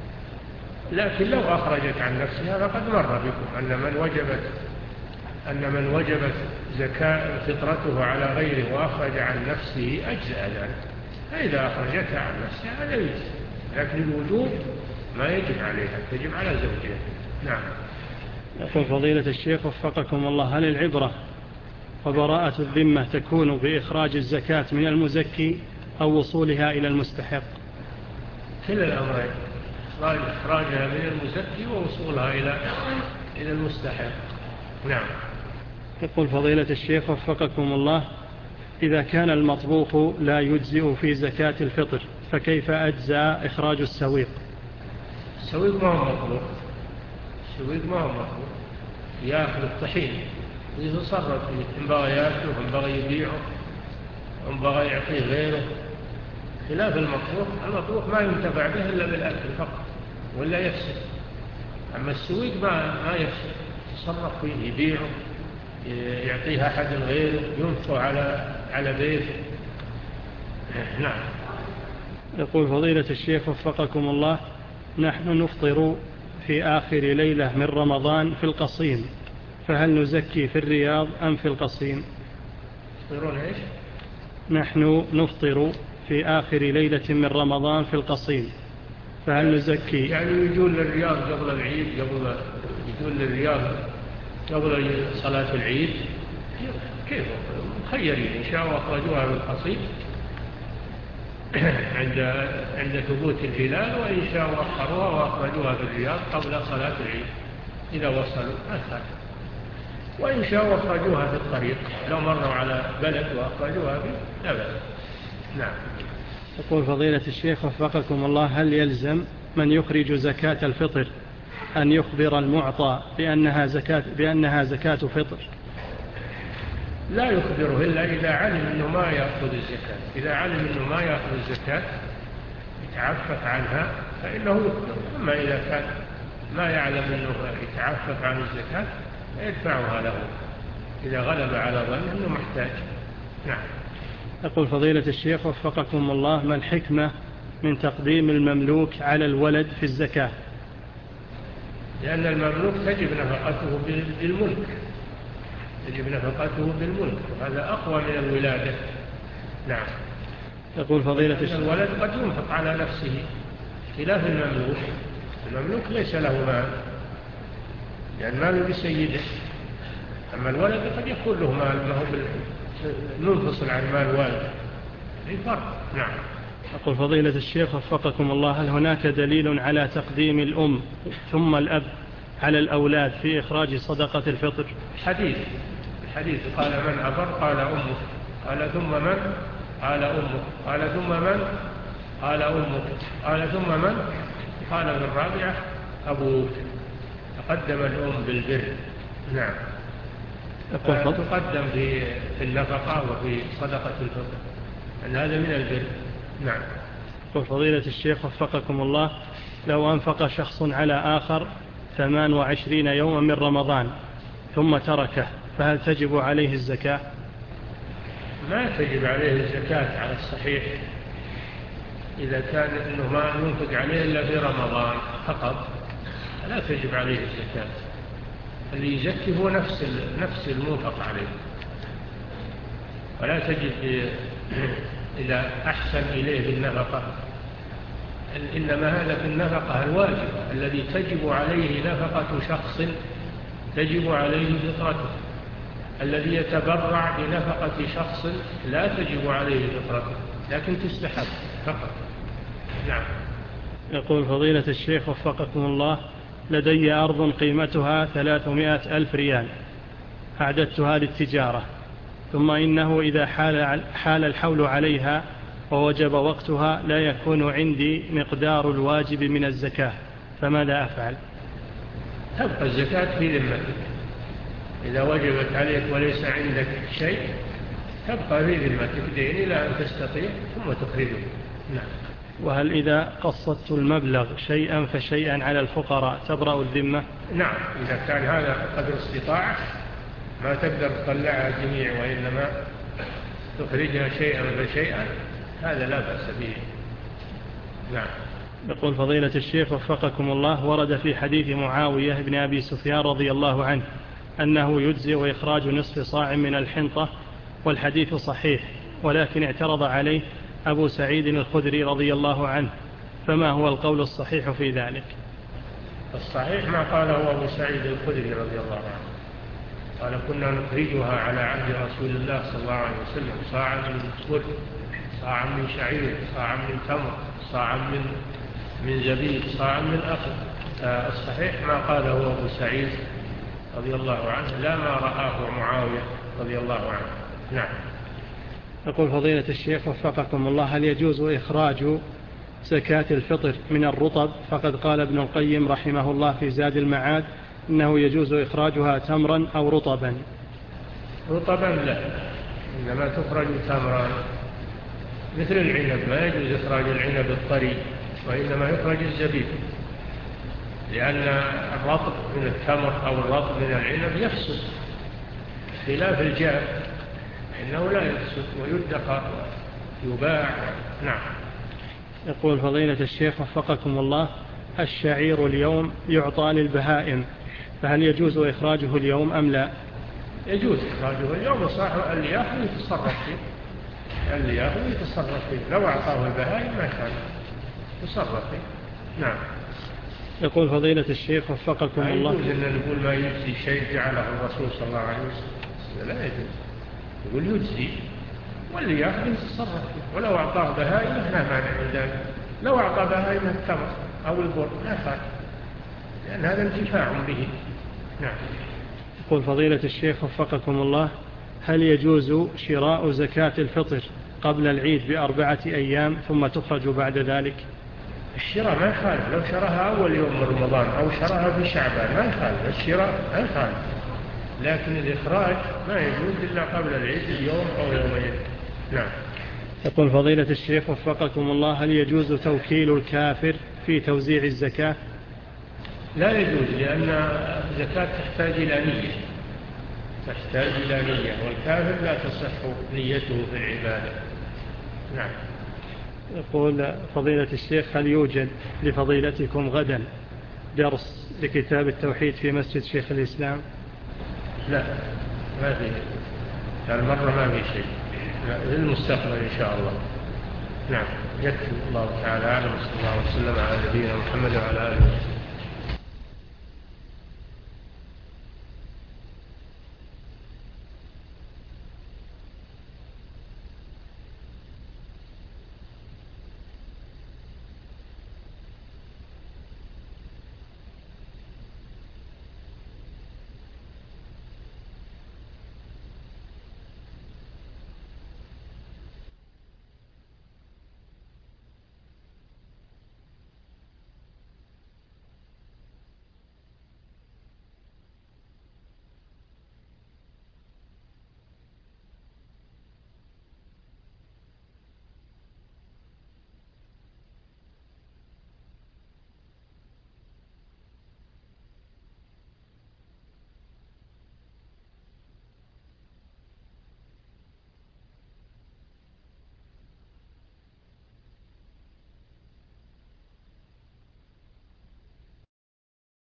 لكن لو أخرجت عن نفسها فقد مر بكم أن من وجبت أن من وجبت زكاة فطرته على غيره وأخرج عن نفسه أجزأ ذلك، فإذا أخرجتها عن نفسها هذا يجزي، لكن الوجوب ما يجب عليها، تجب على زوجها. نعم. يقول فضيلة الشيخ وفقكم الله: هل العبرة وبراءة الذمة تكون بإخراج الزكاة من المزكي أو وصولها إلى المستحق؟ كلا الأمرين، إخراجها من المزكي ووصولها إلى إلى المستحق. نعم. يقول فضيلة الشيخ وفقكم الله: إذا كان المطبوخ لا يجزئ في زكاة الفطر فكيف أجزى إخراج السويق؟ السويق ما هو مطبوخ، السويق ما هو مطبوخ، يأخذ الطحين ويتصرف فيه، إن بغى يأكله إن بغى يبيعه إن بغى يعطيه غيره، خلاف المطبوخ. المطبوخ ما ينتفع به إلا بالأكل فقط ولا يفسد، أما السويق ما ما يفسد، يتصرف فيه يبيعه يعطيها أحد غيره ينفق على على بيته. نعم. يقول فضيلة الشيخ وفقكم الله: نحن نفطر في آخر ليلة من رمضان في القصيم، فهل نزكي في الرياض أم في القصيم؟ تفطرون إيش؟ نحن نفطر في آخر ليلة من رمضان في القصيم، فهل نزكي؟ يعني يجون للرياض قبل العيد، قبل يجون للرياض قبل صلاة العيد، كيف مخيرين إن شاء أخرجوها من القصيم عند عند ثبوت الهلال، وإن شاء أخروها وأخرجوها في الرياض قبل صلاة العيد إذا وصلوا أسهل، وإن شاء أخرجوها في الطريق لو مروا على بلد وأخرجوها في لا بأس. نعم. يقول فضيلة الشيخ وفقكم الله: هل يلزم من يخرج زكاة الفطر أن يخبر المعطى بأنها زكاة, بأنها زكاة فطر؟ لا يخبره إلا إذا علم أنه ما يأخذ الزكاة، إذا علم أنه ما يأخذ الزكاة يتعفف عنها فإنه يخبره، أما إذا كان ما يعلم أنه يتعفف عن الزكاة يدفعها له إذا غلب على ظنه أنه محتاج. نعم. يقول فضيلة الشيخ وفقكم الله: ما الحكمة من تقديم المملوك على الولد في الزكاة؟ لأن المملوك تجب نفقته بالملك، تجب نفقته بالملك، وهذا أقوى من الولادة. نعم. يقول فضيلة الشيخ: الولد قد ينفق على نفسه خلاف المملوك. المملوك ليس له مال لأن ماله لسيده، أما الولد قد يكون له مال ما هو منفصل عن مال والده، في فرق. نعم. يقول فضيلة الشيخ وفقكم الله: هل هناك دليل على تقديم الأم ثم الأب على الأولاد في إخراج صدقة الفطر؟ حديث الحديث قال: من أبر؟ قال أمه. قال: ثم من؟ قال أمه. قال: ثم من؟ قال أمه. قال: ثم من؟ قال: في الرابعة أبوك. تقدم الأم بالبر. نعم. تقدم في النفقة وفي صدقة الفطر، أن هذا من البر. نعم. يقول فضيلة الشيخ وفقكم الله: لو أنفق شخص على آخر ثمان وعشرين يوما من رمضان ثم تركه، فهل تجب عليه الزكاة؟ ما تجب عليه الزكاة على الصحيح، إذا كان إنه ما ينفق عليه إلا في رمضان فقط لا تجب عليه الزكاة. اللي يزكي هو نفس نفس المنفق عليه، ولا تجب إذا أحسن إليه بالنفقة، إنما هذا في النفقة الواجبة الذي تجب عليه نفقة شخص تجب عليه فطرته. الذي يتبرع بنفقة شخص لا تجب عليه فطرته لكن تستحب فقط. نعم. يقول فضيلة الشيخ وفقكم الله: لدي أرض قيمتها ثلاثمائة ألف ريال أعددتها للتجارة، ثم إنه إذا حال, حال الحول عليها ووجب وقتها لا يكون عندي مقدار الواجب من الزكاة، فماذا أفعل؟ تبقى الزكاة في ذمتك. إذا وجبت عليك وليس عندك شيء تبقى في ذمتك دين إلى أن تستطيع ثم تخرجه. نعم. وهل إذا قصدت المبلغ شيئا فشيئا على الفقراء تبرأ الذمة؟ نعم، إذا كان هذا قدر استطاعة ما تقدر تطلعها جميع وإنما تخرجها شيئا فشيئا هذا لا بأس به. نعم. يقول فضيلة الشيخ وفقكم الله: ورد في حديث معاوية بن أبي سفيان رضي الله عنه أنه يجزئ إخراج نصف صاع من الحنطة، والحديث صحيح، ولكن اعترض عليه أبو سعيد الخدري رضي الله عنه، فما هو القول الصحيح في ذلك؟ الصحيح ما قاله أبو سعيد الخدري رضي الله عنه، قال: كنا نخرجها على عهد رسول الله صلى الله عليه وسلم صاعا من بر، صاعا من شعير، صاعا من تمر، صاعا من من زبيب، صاعا من أخذ. الصحيح ما قاله أبو سعيد رضي الله عنه، لا ما رآه معاوية رضي الله عنه. نعم. يقول فضيلة الشيخ وفقكم الله: هل يجوز إخراج زكاة الفطر من الرطب؟ فقد قال ابن القيم رحمه الله في زاد المعاد إنه يجوز إخراجها تمرا أو رطبا. رطبا لا، إنما تخرج تمرا مثل العنب، ما يجوز إخراج العنب الطري، وإنما يخرج الزبيب، لأن الرطب من التمر أو الرطب من العنب يفسد خلاف الجاف إنه لا يفسد ويدخر يباع. نعم. يقول فضيلة الشيخ وفقكم الله: الشعير اليوم يعطى للبهائم، فهل يجوز إخراجه اليوم أم لا؟ يجوز إخراجه اليوم، صاحب اللي يأخذ يتصرف فيه، اللي يأخذ يتصرف فيه، لو أعطاه البهائم ما كان يتصرف فيه. نعم. يقول فضيلة الشيخ وفقكم الله: يجوز أن نقول ما يجزي شيء جعله الرسول صلى الله عليه وسلم، لا يجوز، يقول يجزي واللي يأخذ يتصرف فيه، ولو أعطاه بهائم لا مانع من ذلك، لو أعطى بهائم التمر أو البر لا فعل، لأن هذا انتفاع به. نعم. يقول فضيلة الشيخ وفقكم الله: هل يجوز شراء زكاة الفطر قبل العيد بأربعة أيام ثم تخرج بعد ذلك؟ الشراء ما يخالف، لو شراها أول يوم من رمضان أو شراها في شعبان ما يخالف، الشراء ما يخالف، لكن الإخراج ما يجوز إلا قبل العيد اليوم أو يومين. نعم. يقول فضيلة الشيخ وفقكم الله: هل يجوز توكيل الكافر في توزيع الزكاة؟ لا يجوز، لأن الزكاة تحتاج إلى نية، تحتاج إلى نية، والكافر لا تصح نيته في العبادة. نعم. يقول فضيلة الشيخ هل يوجد لفضيلتكم غدا درس لكتاب التوحيد في مسجد شيخ الإسلام؟ لا ما في، المرة ما في شيء، للمستقبل إن شاء الله. نعم يكفي. الله تعالى أعلم، صلى الله وسلم على نبينا محمد وعلى آله وسلم.